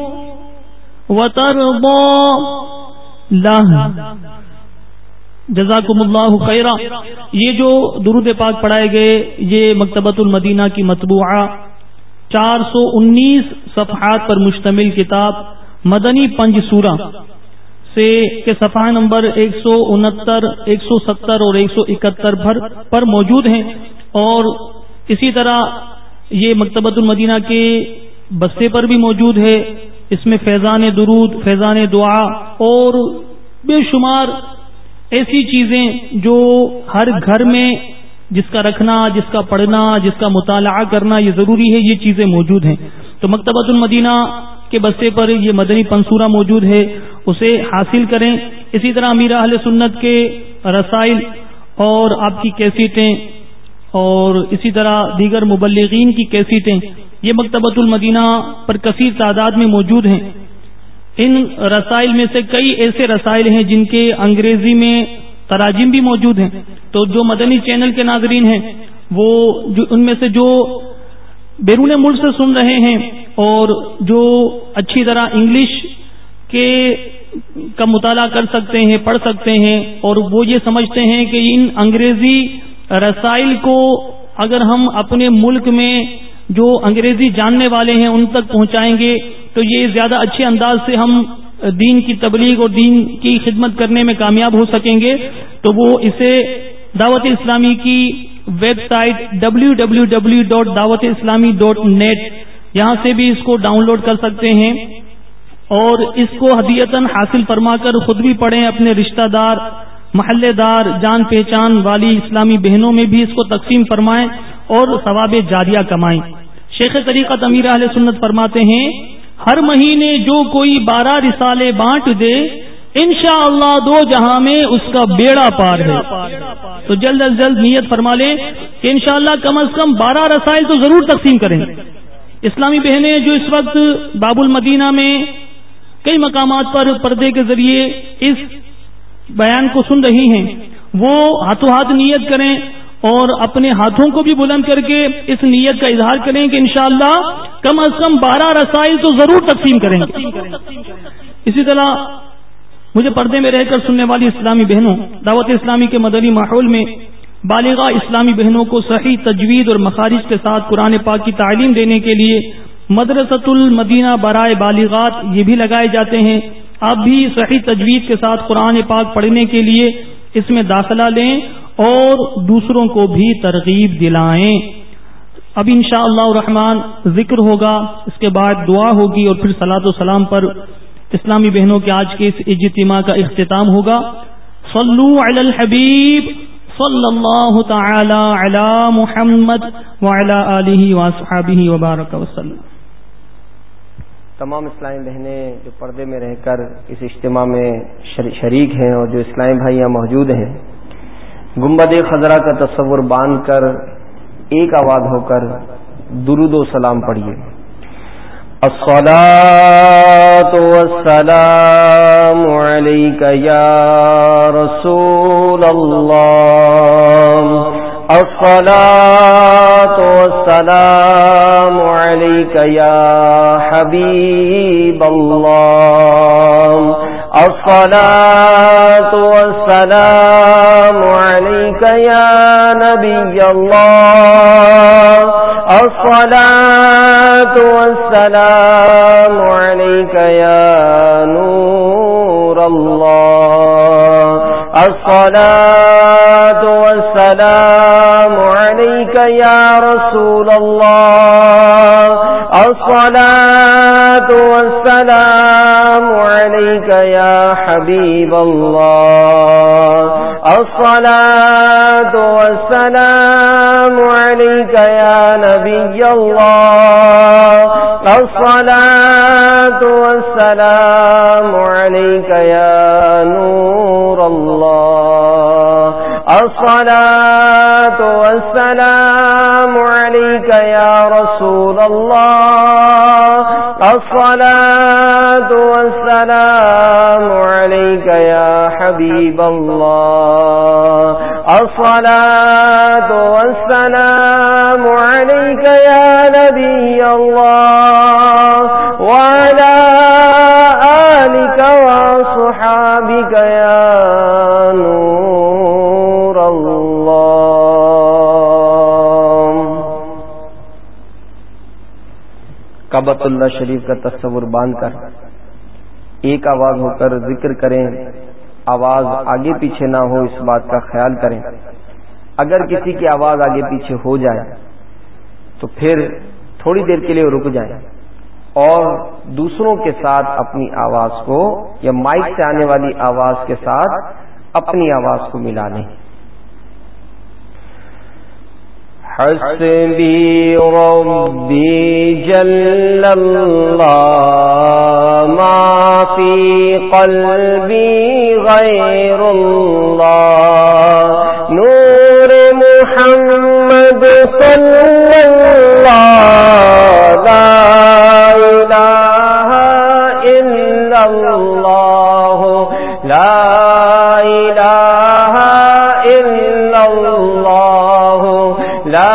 وترضى لہ۔ جزاکم اللہ خیرا۔ یہ جو درود پاک پڑھائے گئے یہ مکتبۃ المدینہ کی مطبوعہ چار سو انیس صفحات پر مشتمل کتاب مدنی پنج سورہ سے کے صفحہ نمبر ایک سو انہتر، ایک سو ستر اور ایک سو اکہتر پر موجود ہیں، اور اسی طرح یہ مکتبۃ المدینہ کے بستے پر بھی موجود ہے۔ اس میں فیضان درود، فیضان دعا اور بے شمار ایسی چیزیں جو ہر گھر میں جس کا رکھنا، جس کا پڑھنا، جس کا مطالعہ کرنا یہ ضروری ہے، یہ چیزیں موجود ہیں۔ تو مکتبۃ المدینہ کے بستے پر یہ مدنی پنسورہ موجود ہے، اسے حاصل کریں۔ اسی طرح امیر اہل سنت کے رسائل اور آپ کی کیسیٹیں اور اسی طرح دیگر مبلغین کی کیسیٹیں یہ مکتبۃ المدینہ پر کثیر تعداد میں موجود ہیں۔ ان رسائل میں سے کئی ایسے رسائل ہیں جن کے انگریزی میں تراجم بھی موجود ہیں، تو جو مدنی چینل کے ناظرین ہیں وہ جو ان میں سے جو بیرون ملک سے سن رہے ہیں اور جو اچھی طرح انگلش کے کا مطالعہ کر سکتے ہیں، پڑھ سکتے ہیں، اور وہ یہ سمجھتے ہیں کہ ان انگریزی رسائل کو اگر ہم اپنے ملک میں جو انگریزی جاننے والے ہیں ان تک پہنچائیں گے تو یہ زیادہ اچھے انداز سے ہم دین کی تبلیغ اور دین کی خدمت کرنے میں کامیاب ہو سکیں گے۔ تو وہ اسے دعوت اسلامی کی website W W W dot Dawat Islami dot net یہاں سے بھی اس کو ڈاؤن لوڈ کر سکتے ہیں، اور اس کو ہدیتاً حاصل فرما کر خود بھی پڑھیں، اپنے رشتہ دار، محلے دار، جان پہچان والی اسلامی بہنوں میں بھی اس کو تقسیم فرمائیں اور ثواب جاریہ کمائیں۔ شیخ طریقت امیر اہل سنت فرماتے ہیں ہر مہینے جو کوئی بارہ رسالے بانٹ دے انشاءاللہ دو جہاں میں اس کا بیڑا پار ہے۔ تو جلد از جلد نیت فرما لیں کہ انشاءاللہ کم از کم بارہ رسائل تو ضرور تقسیم کریں۔ اسلامی بہنیں جو اس وقت باب المدینہ میں کئی مقامات پر پردے کے ذریعے اس بیان کو سن رہی ہیں، وہ ہاتھوں ہاتھ نیت کریں اور اپنے ہاتھوں کو بھی بلند کر کے اس نیت کا اظہار کریں کہ انشاءاللہ کم از کم بارہ رسائل تو ضرور تقسیم کریں گے۔ اسی طرح مجھے پردے میں رہ کر سننے والی اسلامی بہنوں، دعوت اسلامی کے مدنی ماحول میں بالغہ اسلامی بہنوں کو صحیح تجوید اور مخارج کے ساتھ قرآن پاک کی تعلیم دینے کے لیے مدرسۃ المدینہ برائے بالغات یہ بھی لگائے جاتے ہیں۔ آپ بھی صحیح تجوید کے ساتھ قرآن پاک پڑھنے کے لیے اس میں داخلہ لیں اور دوسروں کو بھی ترغیب دلائیں۔ اب انشاءاللہ الرحمن ذکر ہوگا، اس کے بعد دعا ہوگی اور پھر صلاۃ و سلام پر اسلامی بہنوں کے آج کے اس اجتماع کا اختتام ہوگا۔ صلو علی الحبیب صلی اللہ تعالی علی محمد وعلی آلہ واصحابہ وبارک وسلم۔ تمام اسلامی بہنیں جو پردے میں رہ کر اس اجتماع میں شریک ہیں اور جو اسلامی بھائی یہاں موجود ہیں، گنبد خضرا کا تصور باندھ کر ایک آواز ہو کر درود و سلام پڑھیے۔ الصلاۃ والسلام علیک یا رسول اللہ، الصلاۃ والسلام علیک یا حبیب اللہ، الصلاۃ والسلام علیک یا نبی اللہ، الصلاۃ والسلام علیک یا نور اللہ، الصلاۃ والسلام علیک یا رسول اللہ، الصلاۃ والسلام علیک یا حبیب اللہ، الصلاۃ والسلام علیک یا نبی اللہ، الصلاۃ والسلام علیک یا نور اللہ، الصلاۃ والسلام علیک یا رسول اللہ، الصلاۃ والسلام علیک یا حبیب اللہ، الصلاۃ والسلام علیک یا نبی اللہ وعلی آلک وصحابک یا نور اللہ۔ کعبۃ اللہ شریف کا تصور باندھ کر ایک آواز ہو کر ذکر کریں، آواز آگے پیچھے نہ ہو اس بات کا خیال کریں۔ اگر کسی کی آواز آگے پیچھے ہو جائے تو پھر تھوڑی دیر کے لیے رک جائیں اور دوسروں کے ساتھ اپنی آواز کو یا مائک سے آنے والی آواز کے ساتھ اپنی آواز کو ملا لیں۔ حسبی ربی جل اللہ ما فی قلبی غیر اللہ، نور محمد صلی اللہ، لا الہ الا اللہ، لا الہ الا اللہ، لا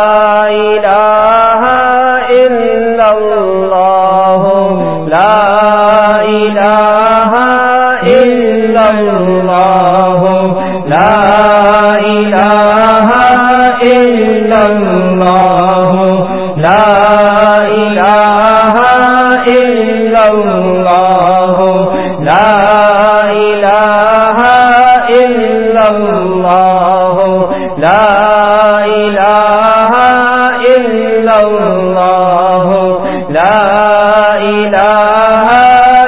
الہ الا اللہ، لا الہ الا اللہ، لا الہ الا اللہ، لا الہ الا اللہ، لا الہ الا اللہ، لا الہ الا اللہ، لا الہ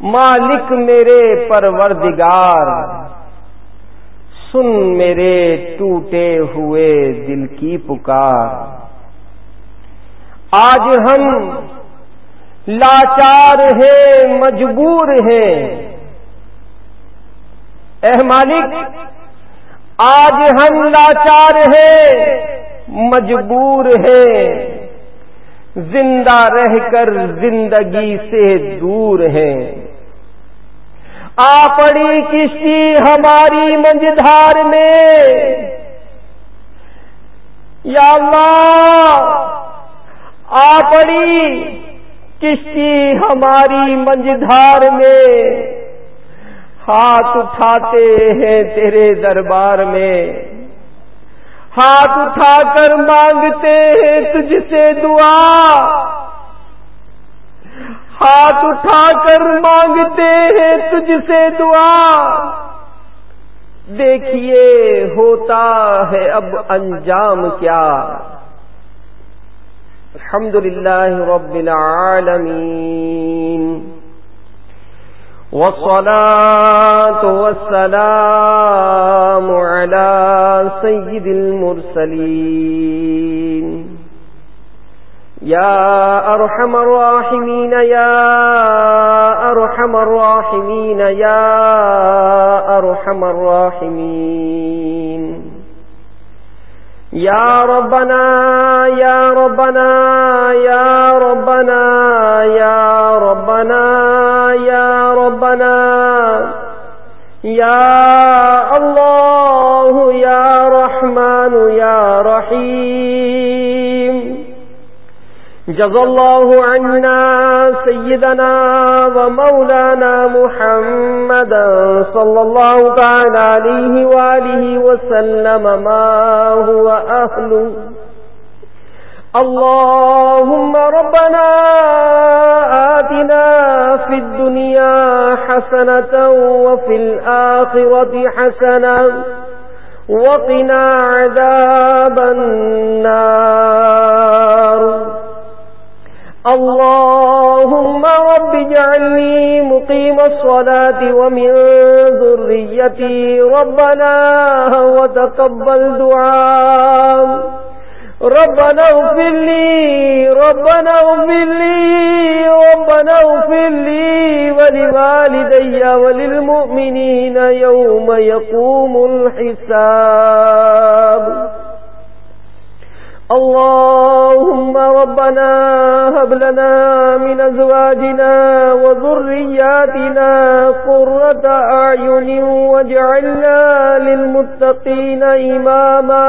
مالک میرے پروردگار، سن میرے ٹوٹے ہوئے دل کی پکار۔ آج ہم لاچار ہیں، مجبور ہیں، اے مالک آج ہم لاچار ہیں، مجبور ہیں، زندہ رہ کر زندگی سے دور ہیں۔ آ پڑی کشتی ہماری منجدھار میں، یا اللہ آ پڑی کشتی ہماری منجدھار میں، ہاتھ اٹھاتے ہیں تیرے دربار میں، ہاتھ اٹھا کر مانگتے ہیں تجھ سے دعا، ہاتھ اٹھا کر مانگتے ہیں تجھ سے دعا۔ دیکھیے ہوتا ہے اب انجام کیا۔ الحمدللہ رب العالمین، والصلاة والسلام على سید المرسلین، یا ارحم الراحمین یا ارحم الراحمین یا ارحم الراحمین، یا ربنا یا ربنا یا ربنا یا ربنا یا ربنا یا اللہ یا رحمان یا رحیم، جزا اللہ عنا سیدنا و مولانا محمد صلی اللہ تعالی علیہ وآلہ وسلم ما هو اہل۔ اللهم ربنا آتنا في الدنيا حسنة وفي الآخرة حسنة وقنا عذاب النار۔ اللهم رب اجعلني مقيم الصلاة ومن ذريتي ربنا وتقبل دعاء، ربنا اغفر لي ربنا اغفر لي ربنا اغفر لي ولوالدي وللمؤمنين يوم يقوم الحساب۔ اللهم ربنا هب لنا من ازواجنا وذرياتنا قرة اعين واجعلنا للمتقين اماما۔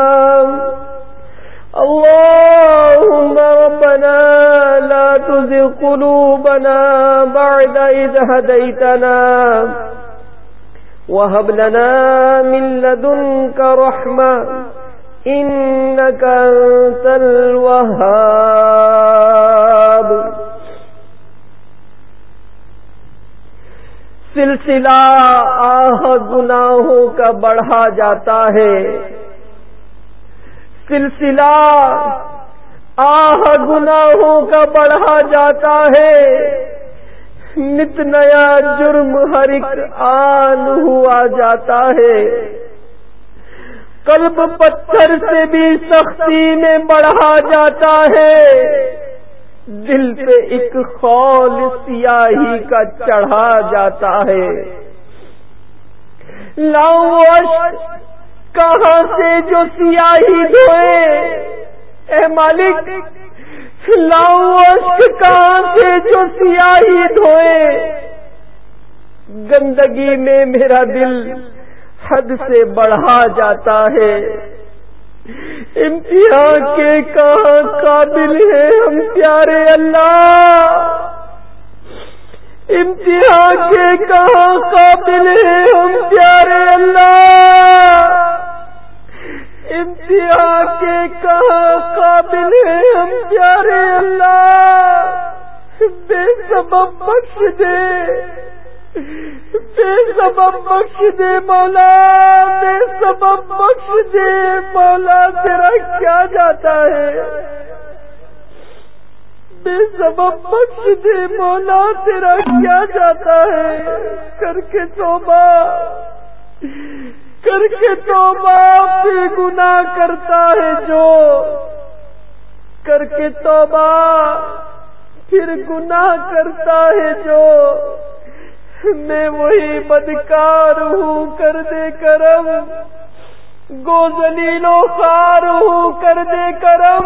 اللهم ربنا لا تزغ قلوبنا بعد إذ هديتنا وهب لنا من لدنك رحمة إنك أنت الوهاب۔ سلسلہ آہ گناہوں کا بڑھا جاتا ہے، سلسلہ آہ گناہوں کا بڑھا جاتا ہے، نت نیا جرم ہر ایک آن ہوا جاتا ہے، قلب پتھر سے بھی سختی میں بڑھا جاتا ہے، دل پہ ایک خول سیاہی کا چڑھا جاتا ہے۔ لاؤ اشک کہاں سے جو سیاہی دھوئے، اے مالک لاؤ اشک کہاں سے جو سیاہی دھوئے، گندگی میں میرا دل حد سے بڑھا جاتا ہے۔ امتحان کے کہاں قابل ہیں ہم پیارے اللہ، امتحان کے کہاں قابل ہیں ہم پیارے اللہ، امتحان کے کہاں قابل ہیں ہم پیارے اللہ، بے سبب بخش دے، بے سبب بخش دے مولا، بے سبب بخش دے مولا، تیرا کیا جاتا ہے۔ بے سبب بخش دے مولا، تیرا کیا جاتا ہے، کر کے توبہ کر کے توبہ پھر گناہ کرتا ہے جو، کر کے توبہ پھر گناہ کرتا ہے جو، میں وہی بدکار ہوں کر دے کرم، گو ذلیل و خوار ہوں کر دے کرم،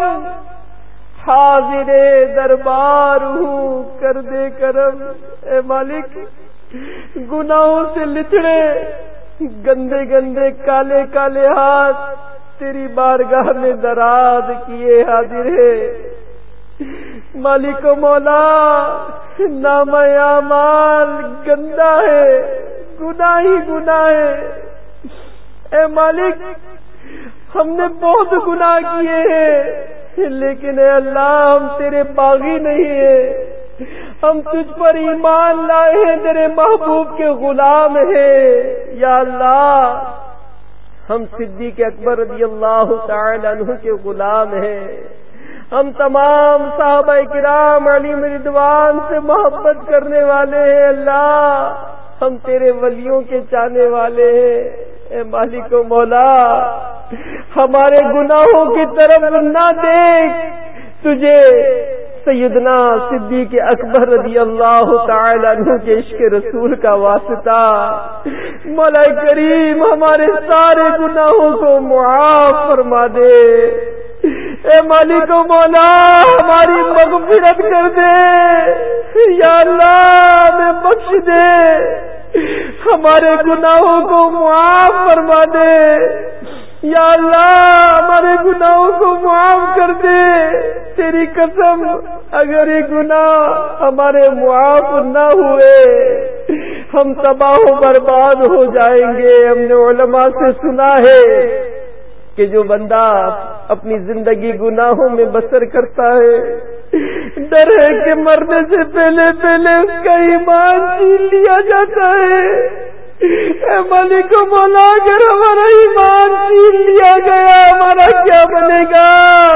حاضر دربار ہوں کر دے کرم۔ اے مالک، گناہوں سے لتڑے گندے گندے کالے کالے ہاتھ تیری بارگاہ میں دراز کیے حاضر ہے۔ مالک و مولا، نامہ اعمال گندا ہے، گناہ ہی گناہ ہے۔ اے مالک، ہم نے بہت گناہ کیے ہیں، لیکن اے اللہ ہم تیرے باغی نہیں ہیں، ہم تجھ پر ایمان لائے ہیں، تیرے محبوب کے غلام ہیں۔ یا اللہ، ہم صدیق اکبر رضی اللہ تعالی عنہ کے غلام ہیں، ہم تمام صحابہ کرام علیہم رضوان سے محبت کرنے والے ہیں۔ اللہ، ہم تیرے ولیوں کے چاہنے والے ہیں۔ اے مالک و مولا، ہمارے گناہوں کی طرف نہ دیکھ، تجھے سیدنا صدیق اکبر رضی اللہ تعالی عنہ کے عشق رسول کا واسطہ، مولا کریم ہمارے سارے گناہوں کو معاف فرما دے۔ اے مالک و مولا، ہماری مغفرت کر دے۔ یا اللہ، ہمیں بخش دے، ہمارے گناہوں کو معاف فرما دے۔ یا اللہ، ہمارے گناہوں کو معاف کر دے۔ تیری قسم، اگر یہ گناہ ہمارے معاف نہ ہوئے، ہم تباہ و برباد ہو جائیں گے۔ ہم نے علماء سے سنا ہے کہ جو بندہ اپنی زندگی گناہوں میں بسر کرتا ہے، ڈر ہے کہ مرنے سے پہلے پہلے اس کا ایمان چھین لیا جاتا ہے۔ اے مالک و مولا، اگر ہمارا ایمان چھین لیا گیا، ہمارا کیا بنے گا؟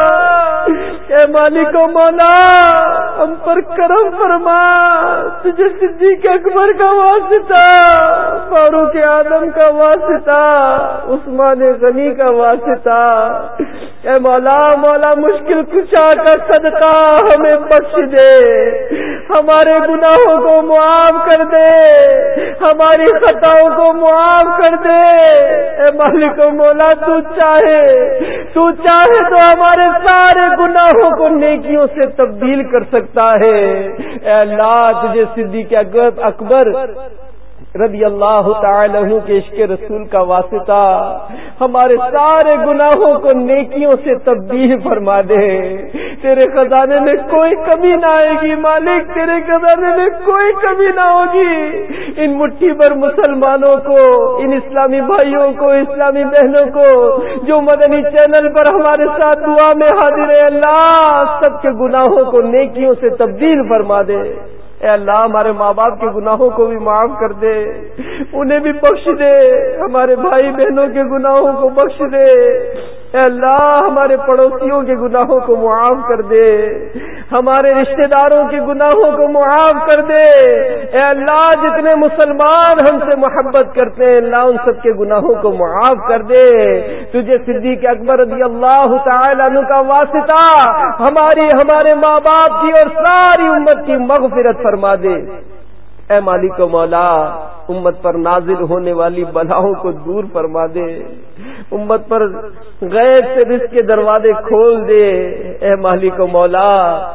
اے مالک و مولا، ہم پر کرم فرما۔ تجھے صدیق اکبر کا واسطہ، فاروق اعظم کا واسطہ، عثمان غنی کا واسطہ، اے مولا مولا مشکل کشا کا صدقہ ہمیں بخش دے، ہمارے گناہوں کو معاف کر دے، ہماری خطاؤں کو معاف کر دے۔ اے مالک و مولا، تو چاہے تو چاہے تو ہمارے سارے گناہوں کو نیکیوں سے تبدیل کر سکتا ہے۔ اے اللہ، تجھے صدیق اکبر رضی اللہ تعالی عنہ کے عشق رسول کا واسطہ ہمارے سارے گناہوں کو نیکیوں سے تبدیل فرما دے۔ تیرے خزانے میں کوئی کمی نہ آئے گی مالک، تیرے خزانے میں کوئی کمی نہ ہوگی۔ ان مٹھی بھر مسلمانوں کو، ان اسلامی بھائیوں کو، اسلامی بہنوں کو جو مدنی چینل پر ہمارے ساتھ دعا میں حاضر ہے، اللہ سب کے گناہوں کو نیکیوں سے تبدیل فرما دے۔ اے اللہ، ہمارے ماں باپ کے گناہوں کو بھی معاف کر دے، انہیں بھی بخش دے، ہمارے بھائی بہنوں کے گناہوں کو بخش دے۔ اے اللہ، ہمارے پڑوسیوں کے گناہوں کو معاف کر دے، ہمارے رشتہ داروں کے گناہوں کو معاف کر دے۔ اے اللہ، جتنے مسلمان ہم سے محبت کرتے ہیں، اللہ ان سب کے گناہوں کو معاف کر دے۔ تجھے صدیق اکبر رضی اللہ تعالی عنہ کا واسطہ ہماری ہمارے ماں باپ کی اور ساری امت کی مغفرت فرما دے۔ اے مالک و مولا، امت پر نازل ہونے والی بلاؤں کو دور فرما دے، امت پر غیب سے رزق کے دروازے کھول دے۔ اے مالک و مولا،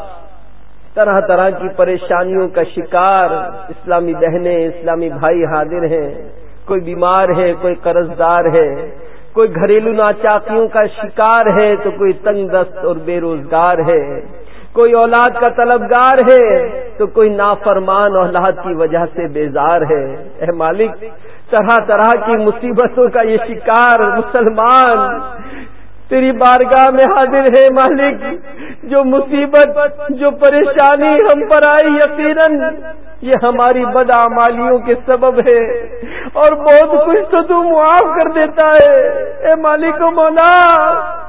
طرح طرح کی پریشانیوں کا شکار اسلامی بہنیں، اسلامی بھائی حاضر ہیں، کوئی بیمار ہے، کوئی قرض دار ہے، کوئی گھریلو ناچاکیوں کا شکار ہے، تو کوئی تنگ دست اور بے روزگار ہے، کوئی اولاد کا طلبگار ہے، تو کوئی نافرمان اولاد کی وجہ سے بیزار ہے۔ اے مالک، طرح طرح کی مصیبتوں کا یہ شکار مسلمان تیری بارگاہ میں حاضر ہے مالک۔ جو مصیبت، جو پریشانی ہم پر آئی، یقیناً یہ ہماری بدعمالیوں کے سبب ہے، اور بہت کچھ تو تو معاف کر دیتا ہے۔ اے مالک و مولا،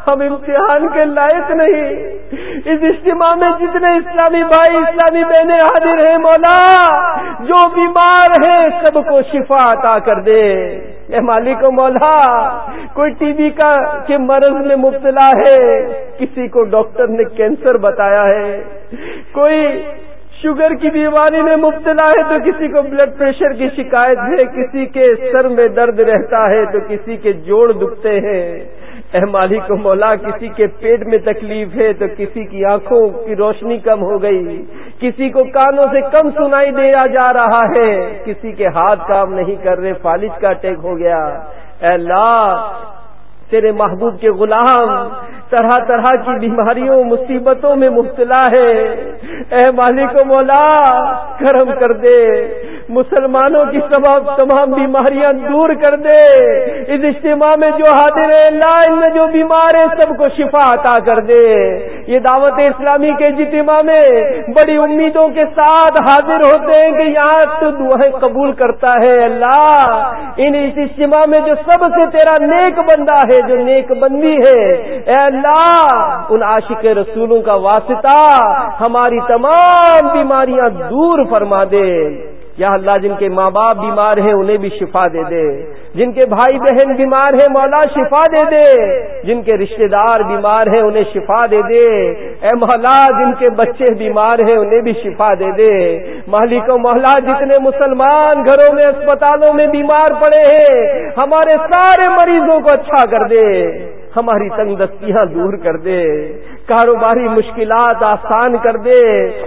ہم امتحان کے لائق نہیں۔ اس اجتماع میں جتنے اسلامی بھائی اسلامی بہنیں حاضر ہیں مولا، جو بیمار ہیں سب کو شفا عطا کر دے۔ اے مالک و مولا، کوئی ٹی بی کا کے مرض میں مبتلا ہے، کسی کو ڈاکٹر نے کینسر بتایا ہے، کوئی شوگر کی بیماری میں مبتلا ہے تو کسی کو بلڈ پریشر کی شکایت ہے، کسی کے سر میں درد رہتا ہے تو کسی کے جوڑ دکھتے ہیں۔ اے مالک و مولا، کسی کے پیٹ میں تکلیف ہے تو کسی کی آنکھوں کی روشنی کم ہو گئی، کسی کو کانوں سے کم سنائی دیا جا رہا ہے، کسی کے ہاتھ کام نہیں کر رہے، فالج کا اٹیک ہو گیا۔ اے اللہ، تیرے محبوب کے غلام طرح طرح کی بیماریوں مصیبتوں میں مبتلا ہے۔ اے مالک و مولا، کرم کر دے، مسلمانوں کی تمام بیماریاں دور کر دے۔ اس اجتماع میں جو حاضر ہے اللہ، ان میں جو بیمار ہے سب کو شفا عطا کر دے۔ یہ دعوت اسلامی کے اجتماع میں بڑی امیدوں کے ساتھ حاضر ہوتے ہیں کہ یہاں تو دعائیں قبول کرتا ہے۔ اللہ، ان اس اجتماع میں جو سب سے تیرا نیک بندہ ہے، جو نیک بندی ہے، اے اللہ ان عاشق رسولوں کا واسطہ ہماری تمام بیماریاں دور فرما دے۔ یا اللہ، جن کے ماں باپ بیمار ہیں انہیں بھی شفا دے دے، جن کے بھائی بہن بیمار ہیں مولا شفا دے دے، جن کے رشتہ دار بیمار ہیں انہیں شفا دے دے۔ اے مولا، جن کے بچے بیمار ہیں انہیں بھی شفا دے دے۔ مالک و مولا، جتنے مسلمان گھروں میں اسپتالوں میں بیمار پڑے ہیں ہمارے سارے مریضوں کو اچھا کر دے، ہماری تنگ دستیاں دور کر دے، کاروباری مشکلات آسان کر دے۔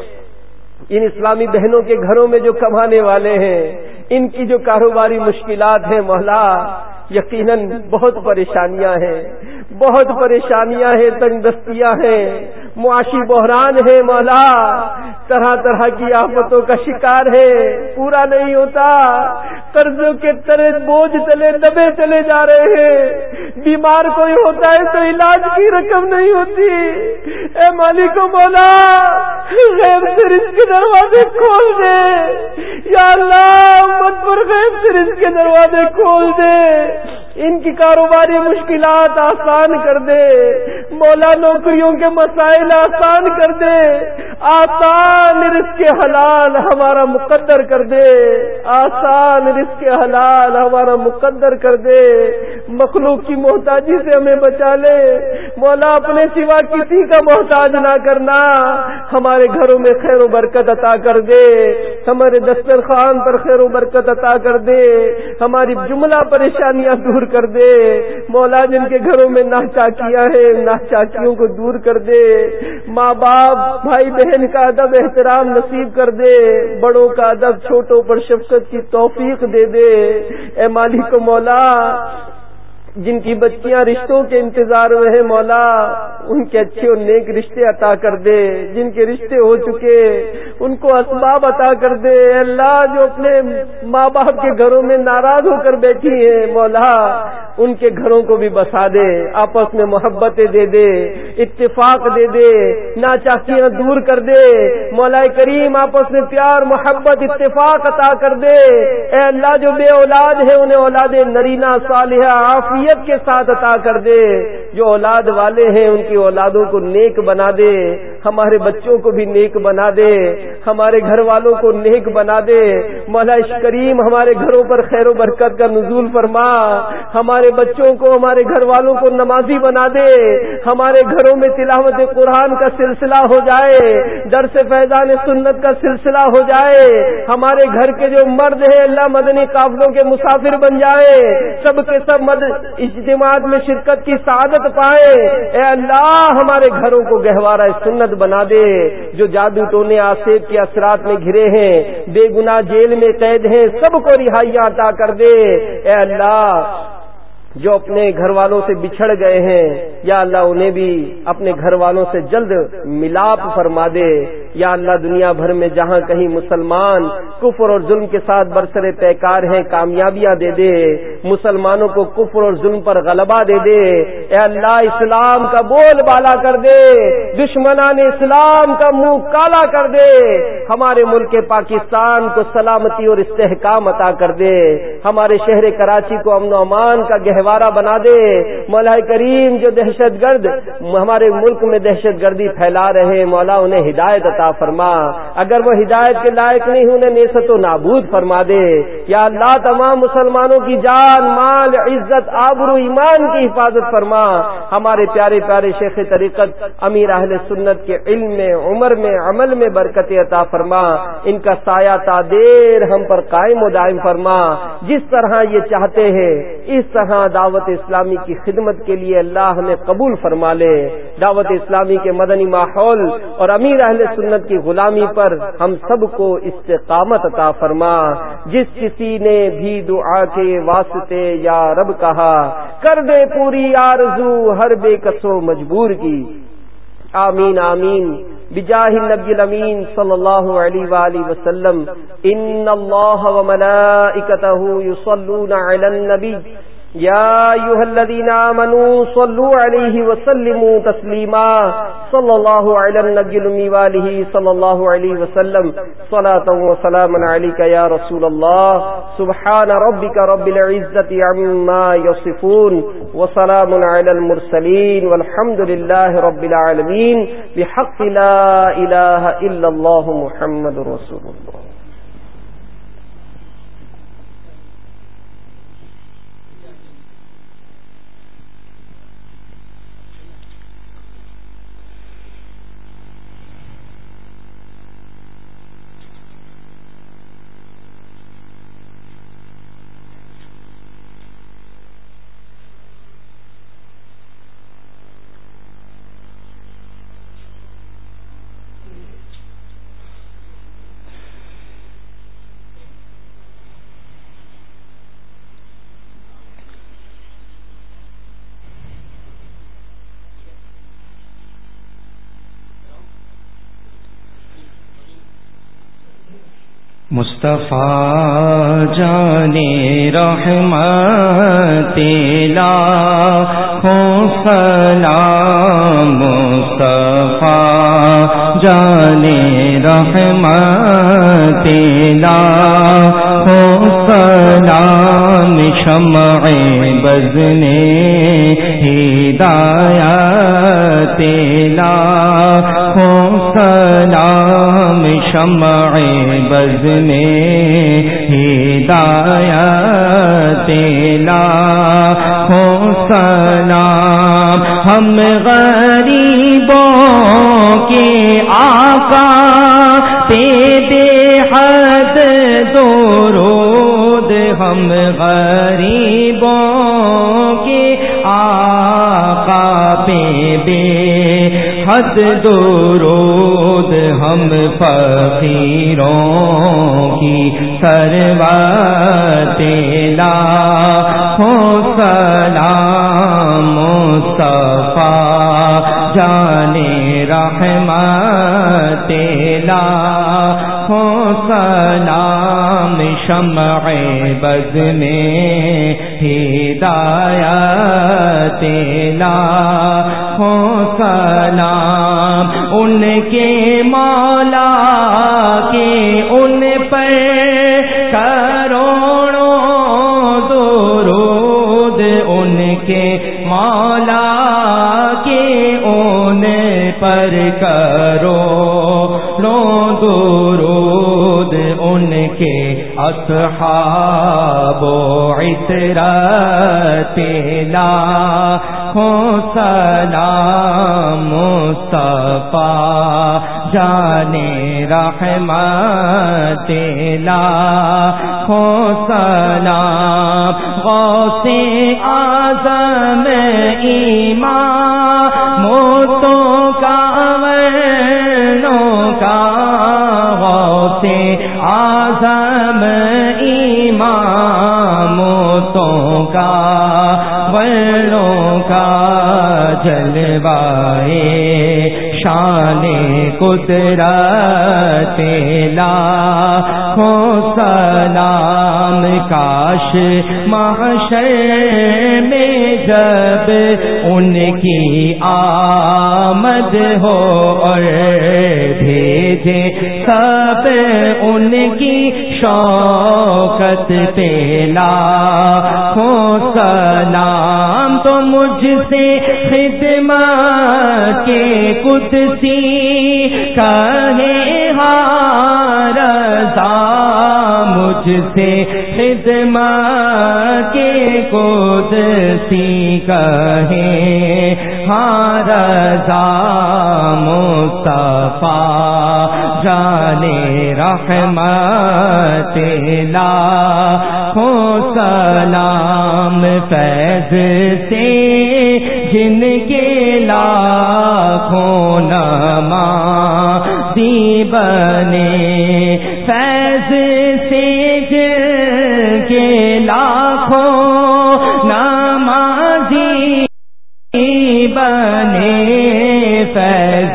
ان اسلامی بہنوں کے گھروں میں جو کمانے والے ہیں، ان کی جو کاروباری مشکلات ہیں مولا، یقیناً بہت پریشانیاں ہیں، بہت پریشانیاں ہیں، تنگ دستیاں ہیں، معاشی بحران ہے مولا، طرح طرح کی آفتوں کا شکار ہے، پورا نہیں ہوتا، قرضوں کے تلے بوجھ تلے دبے چلے جا رہے ہیں، بیمار کوئی ہوتا ہے تو علاج کی رقم نہیں ہوتی۔ اے مالک و مولا، غیب سے رزق کے دروازے کھول دے، یا اللہ امت پر غیب سے رزق کے دروازے کھول دے، ان کی کاروباری مشکلات آسان کر دے مولا، نوکریوں کے مسائل آسان کر دے، آسان رزق حلال ہمارا مقدر کر دے، آسان رزق حلال ہمارا مقدر کر دے، مخلوق کی محتاجی سے ہمیں بچا لے مولا، اپنے سوا کسی کا محتاج نہ کرنا، ہمارے گھروں میں خیر و برکت عطا کر دے، ہمارے دسترخوان پر خیر و برکت عطا کر دے، ہماری جملہ پریشانیاں دور کر دے مولا، جن کے گھروں میں ناچاکیاں ہیں ناچاکیوں کو دور کر دے، ماں باپ بھائی بہن کا ادب احترام نصیب کر دے، بڑوں کا ادب چھوٹوں پر شفقت کی توفیق دے دے۔ اے مالک و مولا، جن کی بچیاں رشتوں کے انتظار میں ہیں مولا، ان کے اچھے اور نیک رشتے عطا کر دے، جن کے رشتے ہو چکے ان کو اسباب عطا کر دے۔ اللہ، جو اپنے ماں باپ کے گھروں میں ناراض ہو کر بیٹھی ہیں مولا، ان کے گھروں کو بھی بسا دے، آپس میں محبتیں دے دے، اتفاق دے دے، ناچاکیاں دور کر دے مولا کریم، آپس میں پیار محبت اتفاق عطا کر دے۔ اے اللہ، جو بے اولاد ہے انہیں اولاد نرینہ صالحہ عافیت کے ساتھ عطا کر دے، جو اولاد والے ہیں ان کی اولادوں کو نیک بنا دے، ہمارے بچوں کو بھی نیک بنا دے، ہمارے گھر والوں کو نیک بنا دے مولا کریم، ہمارے گھروں پر خیر و برکت کا نزول فرما، ہمارے بچوں کو ہمارے گھر والوں کو نمازی بنا دے، ہمارے گھروں میں تلاوت قرآن کا سلسلہ ہو جائے، درس فیضان سنت کا سلسلہ ہو جائے، ہمارے گھر کے جو مرد ہیں اللہ مدنی قافلوں کے مسافر بن جائے، سب کے سب مد اجتماعات میں شرکت کی سعادت پائے۔ اے اللہ، ہمارے گھروں کو گہوارہ سنت بنا دے، جو جادو ٹونے آسیب کے اثرات میں گھرے ہیں، بے گناہ جیل میں قید ہیں، سب کو رہائیاں عطا کر دے۔ اے اللہ، جو اپنے گھر والوں سے بچھڑ گئے ہیں یا اللہ انہیں بھی اپنے گھر والوں سے جلد ملاپ فرما دے۔ یا اللہ دنیا بھر میں جہاں کہیں مسلمان کفر اور ظلم کے ساتھ برسر پیکار ہیں کامیابیاں دے دے، مسلمانوں کو کفر اور ظلم پر غلبہ دے دے، اے اللہ اسلام کا بول بالا کر دے، دشمنان اسلام کا منہ کالا کر دے، ہمارے ملک پاکستان کو سلامتی اور استحکام عطا کر دے، ہمارے شہر کراچی کو امن و امان کا گہوارہ بنا دے۔ مولا کریم جو دہشت گرد ہمارے ملک میں دہشت گردی پھیلا رہے، مولا انہیں ہدایت عطا فرما، اگر وہ ہدایت کے لائق نہیں انہیں نیست و نابود فرما دے۔ یا اللہ تمام مسلمانوں کی جان مال عزت آبرو ایمان کی حفاظت فرما، ہمارے پیارے پیارے شیخ طریقت امیر اہل سنت کے علم میں عمر میں عمل میں برکت عطا فرما، ان کا سایہ تا دیر ہم پر قائم و دائم فرما، جس طرح یہ چاہتے ہیں اس طرح دعوت اسلامی کی خدمت کے لیے اللہ ہمیں قبول فرما لے۔ دعوت اسلامی کے مدنی ماحول اور امیر اہل سنت کی غلامی پر ہم سب کو استقامت عطا فرما، جس کسی نے بھی دعا کے واسطے یا رب کہا، کر دے پوری آرزو ہر بے کسو مجبور کی، آمین آمین بجاہ النبی الامین صلی اللہ علیہ وآلہ وسلم۔ ان اللہ وملائکتہ یصلون علی النبی یا ایھا الذین آمنوا صلوا علیہ وسلموا تسلیما، صلی اللہ علی النبی الأمی وآلہ صلی اللہ علیہ وسلم، صلاۃ و سلام علیک یا رسول اللہ، سبحان ربک رب العزۃ عما یصفون وسلام علی المرسلین والحمد للہ رب العالمین، بحق لا الہ الا اللہ محمد رسول اللہ۔ مصطفیٰ جانے رحمت لاکھوں سلام، مصطفیٰ جانے رحمت لاکھوں سلام، شمع بز نے ہدایت لاکھوں سلام، شمع بز میں ہدایت لاکھوں سلام، ہم غریبوں کے آقا پہ بے حد درود، ہم غریبوں کے آقا پہ بے حد درود، ہم فقیروں کی ثروت لاکھوں سلام، مصطفیٰ جانے رحمت لاکھوں سلام، شمع بز میں ہدایت لاکھوں سلام، ان کے مولا کے ان پر کروڑوں درود، ان کے مولا کے ان پر کروڑوں درود، ان کے اصحاب و عطرت لاکھوں سلام، مصطفیٰ جانے رحمت لاکھوں سلام، غوث اعظم اماموں کا ورنوں کا، غوث اعظم اماموں کا ورنوں کا، جلوائے شان قدرت لاکھوں سلام کاش محشر میں جب ان کی آمد ہو اور بھیجے سب ان کی شوکت پہ لاکھوں سلام تو مجھ سے خدمت کے قدسی کہے ہاں رضا مجھ سے خدمت کے قدسی کہے ہاں رضا مصطفیٰ جانے رحمت لاکھوں سلام فیض سے جن کے لاکھوں نمازی بنے فیض سے جن کے لاکھوں نمازی بنے فیض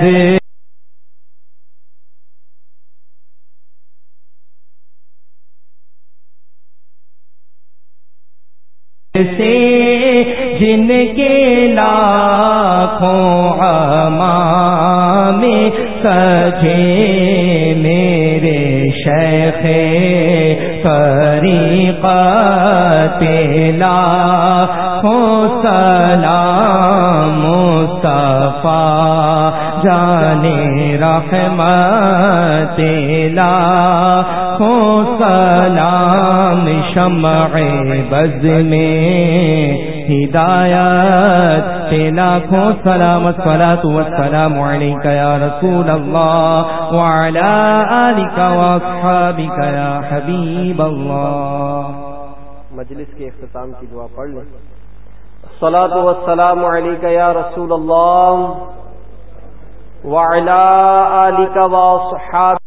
سے جن کے لاکھوں امام سجے میرے شیخ طریقت لاکھوں سلام مصطفیٰ جانے رحمت لاکھوں سلام شمع بز میں ہدایت لاکھوں سلامت صلاۃ والسلام علیک یا رسول اللہ وعلی آلک واصحابک یا حبیب اللہ. مجلس کے اختتام کی دعا پڑھ لیں. الصلاۃ والسلام علیک یا رسول اللہ وعلی آلک واصحابک